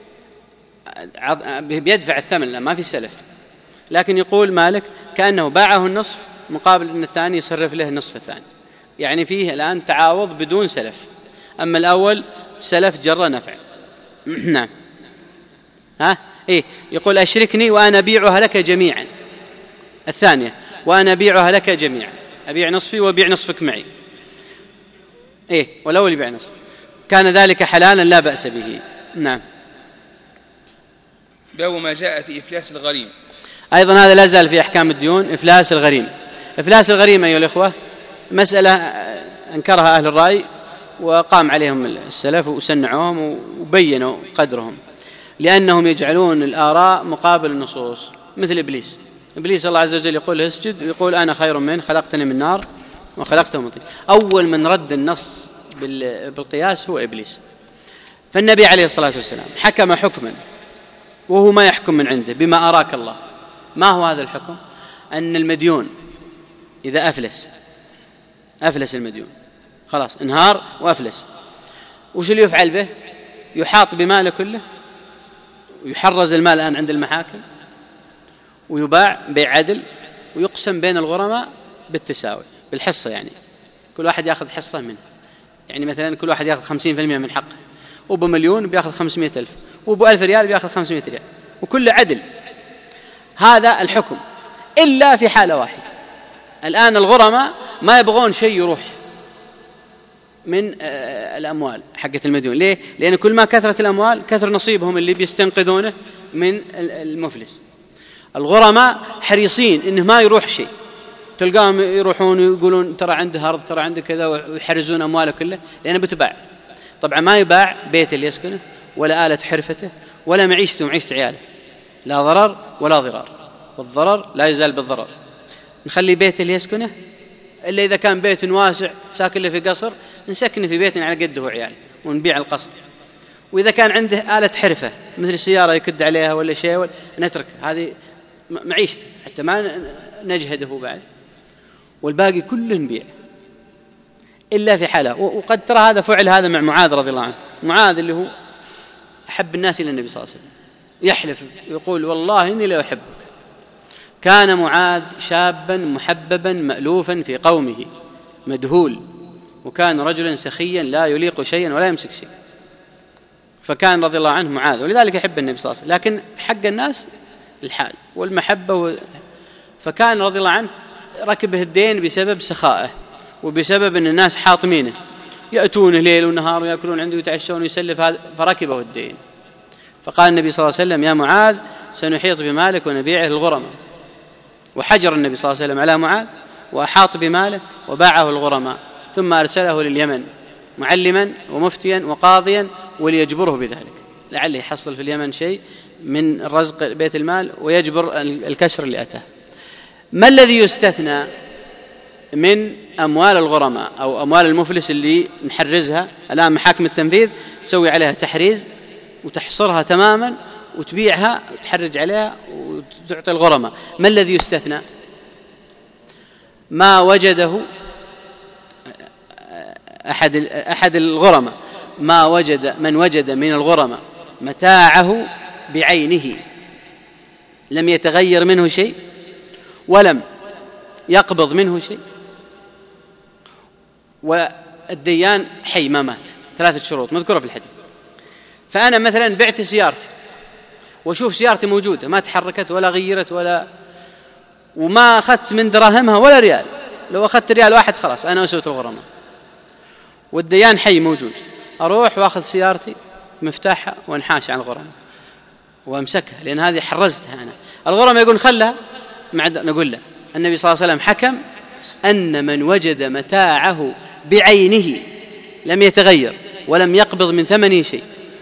بيدفع الثمن، ما في سلف، لكن يقول مالك كأنه باعه النصف مقابل أن الثاني يصرف له النصف الثاني، يعني فيه الآن تعاوض بدون سلف. أما الأول سلف جر نفع. نعم. ها إيه يقول أشركني وأنا أبيعها لك جميعا، الثانية وأنا أبيعها لك جميعا، أبيع نصفي وأبيع نصفك معي. إيه والأول يبيع نصف، كان ذلك حلالا لا بأس به. نعم. باب ما جاء في إفلاس الغريم. أيضا هذا لا زال في أحكام الديون. إفلاس الغريم. إفلاس الغريم أيها الإخوة مسألة أنكرها أهل الرأي وقام عليهم السلف وسنعوهم وبينوا قدرهم، لأنهم يجعلون الآراء مقابل النصوص، مثل إبليس. إبليس الله عز وجل يقول اسجد ويقول أنا خير منه خلقتني من نار وخلقته من طين. أول من رد النص بالقياس هو إبليس. فالنبي عليه الصلاة والسلام حكم حكما وهو ما يحكم من عنده بما أراك الله. ما هو هذا الحكم؟ أن المديون إذا أفلس أفلس المديون خلاص انهار وأفلس، وش اللي يفعل به؟ يحاط بماله كله ويحرز المال الآن عند المحاكم ويباع بيع عدل ويقسم بين الغرماء بالتساوي بالحصة، يعني كل واحد يأخذ حصة منه، يعني مثلا كل واحد يأخذ خمسين بالمئة من حقه، وبو مليون بيأخذ خمسمائة ألف، وبو ألف ريال بيأخذ خمسمائة ريال، وكل عدل. هذا الحكم إلا في حالة واحدة. الآن الغرماء ما يبغون شيء يروح من الأموال حقة المديون. ليه؟ لأن كل ما كثرت الأموال كثر نصيبهم اللي بيستنقذونه من المفلس. الغرماء حريصين إنه ما يروح شيء، تلقاهم يروحون يقولون ترى عنده أرض ترى عنده كذا ويحرزون أمواله كله لأنه بتباع. طبعا ما يباع بيت اللي يسكنه ولا آلة حرفته ولا معيشته ومعيشة عياله، لا ضرر ولا ضرار، والضرر لا يزال بالضرر. نخلي بيت اللي يسكنه إلا إذا كان بيت واسع ساكن له في قصر نسكنه في بيتنا على قده وعياله ونبيع القصر. وإذا كان عنده آلة حرفة مثل السيارة يكد عليها ولا شيء نترك هذه معيشته حتى ما نجهده بعد، والباقي كله نبيع إلا في حالة. وقد ترى هذا فعل هذا مع معاذ رضي الله عنه. معاذ اللي هو أحب الناس إلى النبي صلى الله عليه وسلم يحلف يقول والله إني لا أحبك. كان معاذ شابا محببا مألوفا في قومه مدهول، وكان رجلا سخيا لا يليق شيئا ولا يمسك شيء، فكان رضي الله عنه معاذ، ولذلك يحب النبي صلى الله عليه وسلم، لكن حق الناس الحال والمحبة و... فكان رضي الله عنه ركبه الدين بسبب سخائه وبسبب أن الناس حاطمينه يأتونه ليل ونهار ويأكلون عنده ويتعشون ويسلف هذا، فركبه الدين. فقال النبي صلى الله عليه وسلم يا معاذ سنحيط بمالك ونبيعه الغرماء. وحجر النبي صلى الله عليه وسلم على معاذ وأحاط بماله وباعه الغرماء، ثم أرسله لليمن معلما ومفتيا وقاضيا وليجبره بذلك، لعله يحصل في اليمن شيء من الرزق بيت المال ويجبر الكسر اللي أتاه. ما الذي يستثنى من أموال الغرماء أو أموال المفلس اللي نحرزها الآن محاكم التنفيذ تسوي عليها تحريز وتحصرها تماما وتبيعها وتحرج عليها وتعطي الغرماء؟ ما الذي يستثنى؟ ما وجده أحد أحد الغرماء ما وجد من وجد من الغرماء متاعه بعينه لم يتغير منه شيء ولم يقبض منه شيء والديان حي ما مات، ثلاثة شروط مذكورة في الحديث. فأنا مثلا بعت سيارتي وأشوف سيارتي موجودة ما تحركت ولا غيرت ولا وما أخذت من دراهمها ولا ريال، لو أخذت ريال واحد خلاص أنا أسوة الغرماء، والديان حي موجود، أروح وأخذ سيارتي مفتاحها وانحاش عن الغرماء وأمسكها، لأن هذه حرزتها أنا. الغرماء يقول خلها، نقول له النبي صلى الله عليه وسلم حكم أن من وجد متاعه بعينه لم يتغير ولم يقبض من ثمنه شيء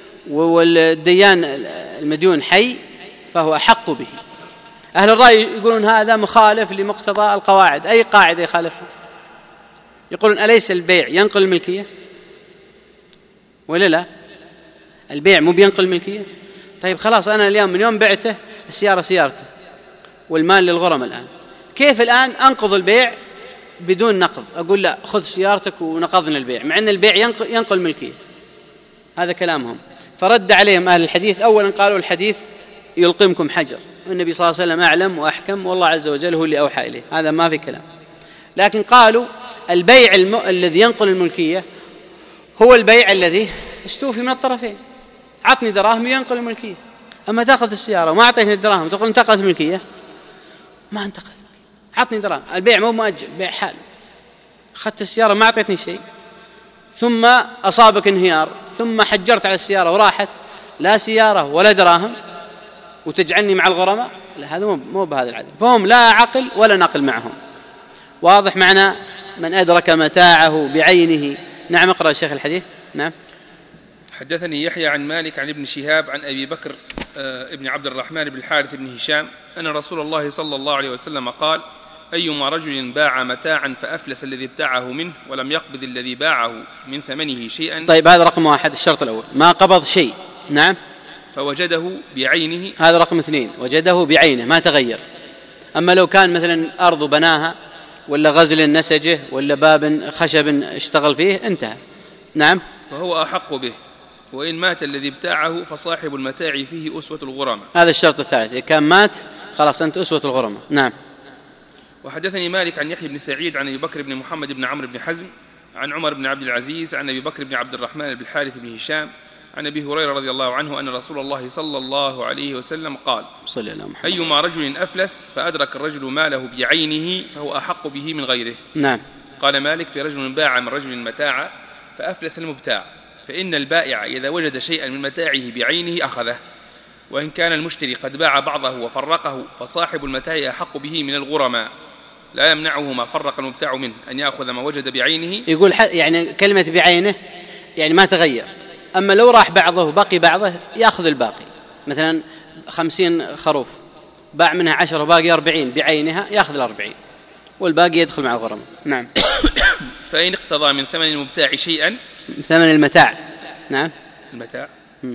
والديان المديون حي فهو أحق به. أهل الرأي يقولون هذا مخالف لمقتضى القواعد. أي قاعدة يخالفها؟ يقولون أليس البيع ينقل الملكية ولا لا؟ البيع مو بينقل الملكية؟ طيب خلاص أنا اليوم من يوم بعته السيارة سيارته والمال للغرماء، الآن كيف الآن أنقض البيع بدون نقض؟ أقول لا خذ سيارتك ونقضنا البيع، مع أن البيع ينقل, ينقل ملكية. هذا كلامهم. فرد عليهم أهل الحديث. أولا قالوا الحديث يلقمكم حجر، النبي صلى الله عليه وسلم أعلم وأحكم والله عز وجل هو اللي أوحى إليه، هذا ما في كلام. لكن قالوا البيع الم... الذي ينقل الملكية هو البيع الذي استوفي من الطرفين، عطني دراهم ينقل الملكية. أما تأخذ السيارة وما أعطيتني الدراهم تقول انتقلت الملكية، ما انتقلت الملكية، عطني دراهم. البيع مو مؤجل، بيع حال. أخذت السيارة ما أعطيتني شيء ثم أصابك انهيار ثم حجرت على السيارة وراحت، لا سيارة ولا دراهم، وتجعلني مع الغرماء، لا هذا مو بهذا العدل. فهم لا عقل ولا نقل معهم. واضح معنا من أدرك متاعه بعينه. نعم اقرأ الشيخ الحديث. نعم. حدثني يحيى عن مالك عن ابن شهاب عن أبي بكر ابن عبد الرحمن بن الحارث بن هشام أن رسول الله صلى الله عليه وسلم قال: أيما رجل باع متاعا فأفلس الذي ابتاعه منه ولم يقبض الذي باعه من ثمنه شيئا. طيب هذا رقم واحد، الشرط الأول ما قبض شيء. نعم. فوجده بعينه، هذا رقم اثنين، وجده بعينه ما تغير. أما لو كان مثلا أرض بناها ولا غزل نسجه ولا باب خشب اشتغل فيه انتهى. نعم. فهو أحق به، وإن مات الذي ابتاعه فصاحب المتاع فيه أسوة الغرماء. هذا الشرط الثالث، إذا كان مات خلاص أنت أسوة الغرماء. نعم. وحدثني مالك عن يحيى بن سعيد عن أبي بكر بن محمد بن عمرو بن حزم عن عمر بن عبد العزيز عن أبي بكر بن عبد الرحمن بن الحارث بن هشام عن أبي هريرة رضي الله عنه أن رسول الله صلى الله عليه وسلم قال: صلى الله عليه وسلم: أيما رجل أفلس فأدرك الرجل ماله بعينه فهو أحق به من غيره. نعم. قال مالك: في رجل باع من رجل متاعا فأفلس المبتاع، فإن البائع إذا وجد شيئا من متاعه بعينه أخذه، وإن كان المشتري قد باع بعضه وفرقه فصاحب المتاع أحق به من الغرماء، لا يمنعه ما فرق المبتاع منه أن يأخذ ما وجد بعينه. يقول يعني كلمة بعينه يعني ما تغير. أما لو راح بعضه وبقي بعضه يأخذ الباقي. مثلا خمسين خروف باع منها عشر وباقي أربعين بعينها يأخذ الأربعين والباقي يدخل مع الغرماء. نعم. فإن اقتضى من ثمن المبتاع شيئا، ثمن المتاع. نعم. المتاع.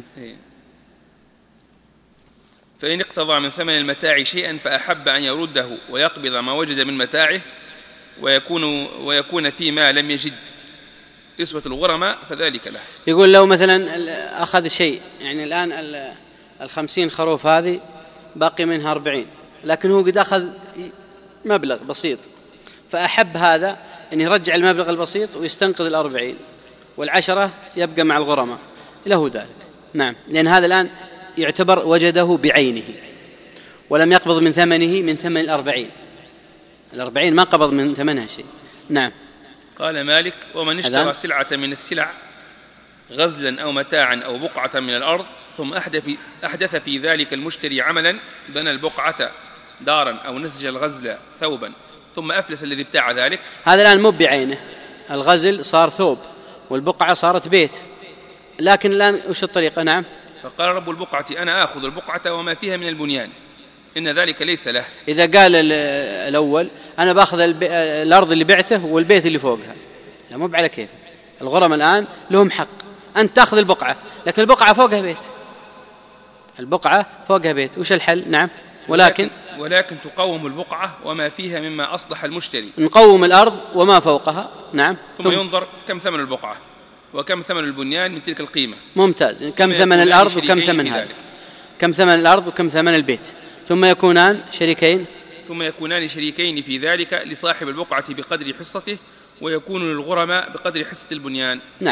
فإن اقتضى من ثمن المتاع شيئا فأحب أن يرده ويقبض ما وجد من متاعه ويكون ويكون فيما لم يجد أسوة الغرماء فذلك له. يقول لو مثلا أخذ شيء، يعني الآن الخمسين خروف هذه باقي منها أربعين، لكن هو قد أخذ مبلغ بسيط، فأحب هذا أن يرجع المبلغ البسيط ويستنقذ الأربعين والعشرة يبقى مع الغرماء، له ذلك. نعم. لأن هذا الآن يعتبر وجده بعينه ولم يقبض من ثمنه من ثمن الأربعين، الأربعين ما قبض من ثمنها شيء. نعم. قال مالك: ومن اشترى سلعة من السلع غزلا أو متاعا أو بقعة من الأرض ثم أحدث في ذلك المشتري عملا، بنى البقعة دارا أو نسج الغزل ثوبا ثم أفلس الذي ابتاع ذلك. هذا الآن مو بعينه، الغزل صار ثوب والبقعة صارت بيت، لكن الآن وش الطريقة؟ نعم. فقال رب البقعة: أنا آخذ البقعة وما فيها من البنيان، إن ذلك ليس له. إذا قال الأول أنا بأخذ الأرض اللي بعته والبيت اللي فوقها، لا مو على كيف. الغرماء الآن لهم حق، أنت تأخذ البقعة لكن البقعة فوقها بيت، البقعة فوقها بيت، وش الحل؟ نعم. ولكن ولكن تقوم البقعة وما فيها مما أصلح المشتري. نقوم الأرض وما فوقها. نعم. ثم, ثم ينظر كم ثمن البقعة وكم ثمن البنيان من تلك القيمة. ممتاز. كم ثمن الأرض وكم ثمن هذا، كم ثمن الأرض وكم ثمن البيت. ثم يكونان شريكين ثم يكونان شريكين في ذلك، لصاحب البقعة بقدر حصته، ويكون للغرماء بقدر حصة البنيان. نعم.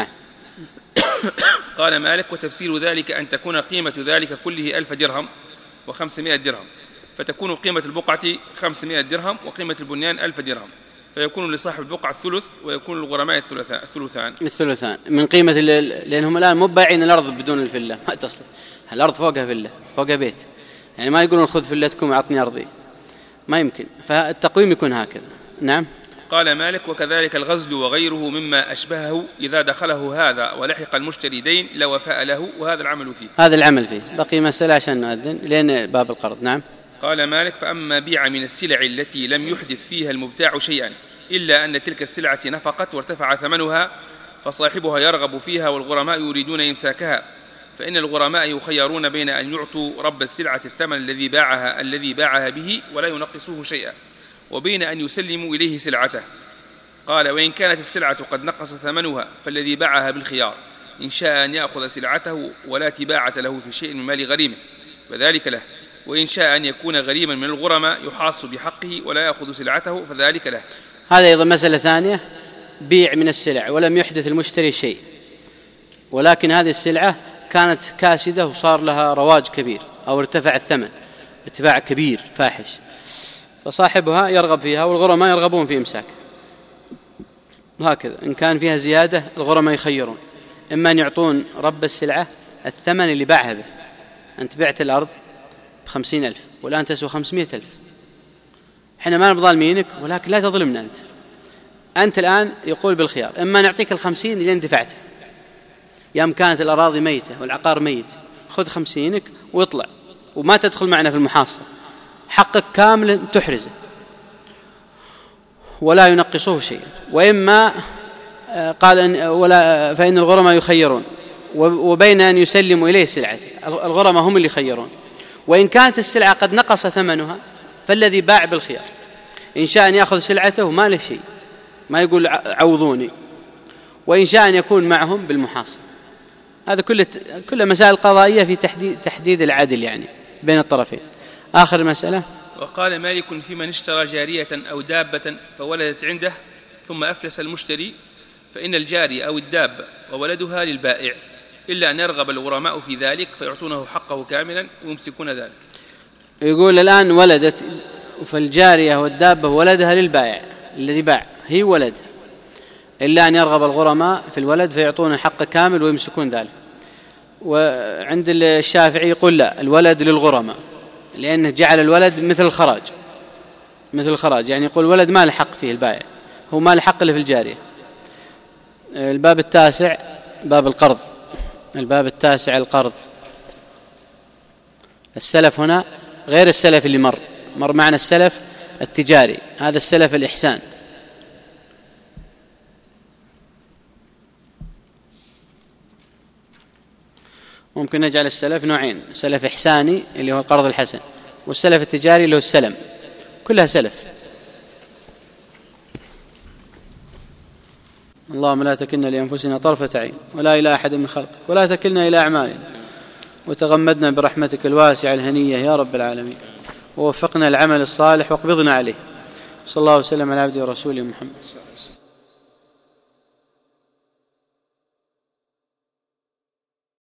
قال مالك: وتفسير ذلك أن تكون قيمة ذلك كله ألف درهم وخمسمائة درهم، فتكون قيمة البقعة خمسمائة درهم وقيمة البنيان ألف درهم، فيكون لصاحب البقعة الثلث ويكون للغرماء الثلثان. الثلثان من قيمة، لأنهم الآن مو بايعين الأرض بدون الفلة، ما تصلح. الأرض فوقها فلة، فوقها بيت، يعني ما يقولون خذ فلتكم وعطني أرضي، ما يمكن. فالتقويم يكون هكذا. نعم. قال مالك: وكذلك الغزل وغيره مما أشبهه إذا دخله هذا ولحق المشتري دين لا وفاء له، وهذا العمل فيه. هذا العمل فيه. بقي مسألة عشان نؤذن لأن باب القرض. نعم. قال مالك: فأما بيع من السلع التي لم يحدث فيها المبتاع شيئا إلا أن تلك السلعة نفقت وارتفع ثمنها، فصاحبها يرغب فيها والغرماء يريدون إمساكها، فإن الغرماء يخيرون بين أن يعطوا رب السلعة الثمن الذي باعها الذي باعها به ولا ينقصوه شيئا، وبين أن يسلموا إليه سلعته. قال: وإن كانت السلعة قد نقص ثمنها فالذي باعها بالخيار، إن شاء أن يأخذ سلعته ولا تباعة له في شيء من مال غريمه فذلك له، وإن شاء أن يكون غريما من الغرماء يحاص بحقه ولا يأخذ سلعته فذلك له. هذا أيضا مسألة ثانية، بيع من السلع ولم يحدث المشتري شيء، ولكن هذه السلعة كانت كاسدة وصار لها رواج كبير أو ارتفع الثمن ارتفاع كبير فاحش، فصاحبها يرغب فيها والغرماء يرغبون في إمساك. وهكذا إن كان فيها زيادة الغرماء يخيرون، إما أن يعطون رب السلعة الثمن اللي باعها به. أنت بعت الأرض بخمسين ألف والآن تسوى خمسمائة ألف، حين ما نظالمينك ولكن لا تظلمنا أنت. أنت الآن يقول بالخيار، إما نعطيك الخمسين اللي دفعته، يا كانت الأراضي ميتة والعقار ميت، خذ خمسينك واطلع وما تدخل معنا في المحاصة، حقك كامل تحرزه ولا ينقصوه شيء. وإما قال إن ولا فإن الغرماء يخيرون، وبين أن يسلموا إليه سلعته، الغرماء هم اللي يخيرون. وإن كانت السلعة قد نقص ثمنها فالذي باع بالخيار، إن شاء أن يأخذ سلعته ما له شيء، ما يقول عوضوني، وإن شاء أن يكون معهم بالمحاصة. هذا كل كل مسائل قضائية في تحديد تحديد العدل يعني بين الطرفين. آخر مسألة. وقال مالك: في من اشترى جارية أو دابة فولدت عنده ثم أفلس المشتري، فإن الجارية أو الدابة وولدها للبائع، إلا أن يرغب الغرماء في ذلك فيعطونه حقه كاملا ويمسكون ذلك. يقول الآن ولدت، فالجارية والدابة ولدها للبائع الذي باع، هي ولدها، إلا أن يرغب الغرماء في الولد فيعطونه حق كامل ويمسكون ذلك. وعند الشافعي يقول لا، الولد للغرماء، لأنه جعل الولد مثل الخراج، مثل الخراج، يعني يقول الولد ما له حق فيه البائع، هو ما له حق له في الجارية. الباب التاسع باب القرض. الباب التاسع القرض. السلف هنا غير السلف اللي مر مر معنا السلف التجاري، هذا السلف الإحسان. ممكن نجعل السلف نوعين، سلف إحساني اللي هو القرض الحسن، والسلف التجاري اللي هو السلم، كلها سلف. اللهم لا تكلنا لأنفسنا طرفة عين ولا إلى أحد من خلقك، ولا تكلنا إلى أعمالنا، وتغمدنا برحمتك الواسعة الهنية يا رب العالمين، ووفقنا العمل الصالح واقبضنا عليه. صلى الله وسلم على عبده ورسوله محمد.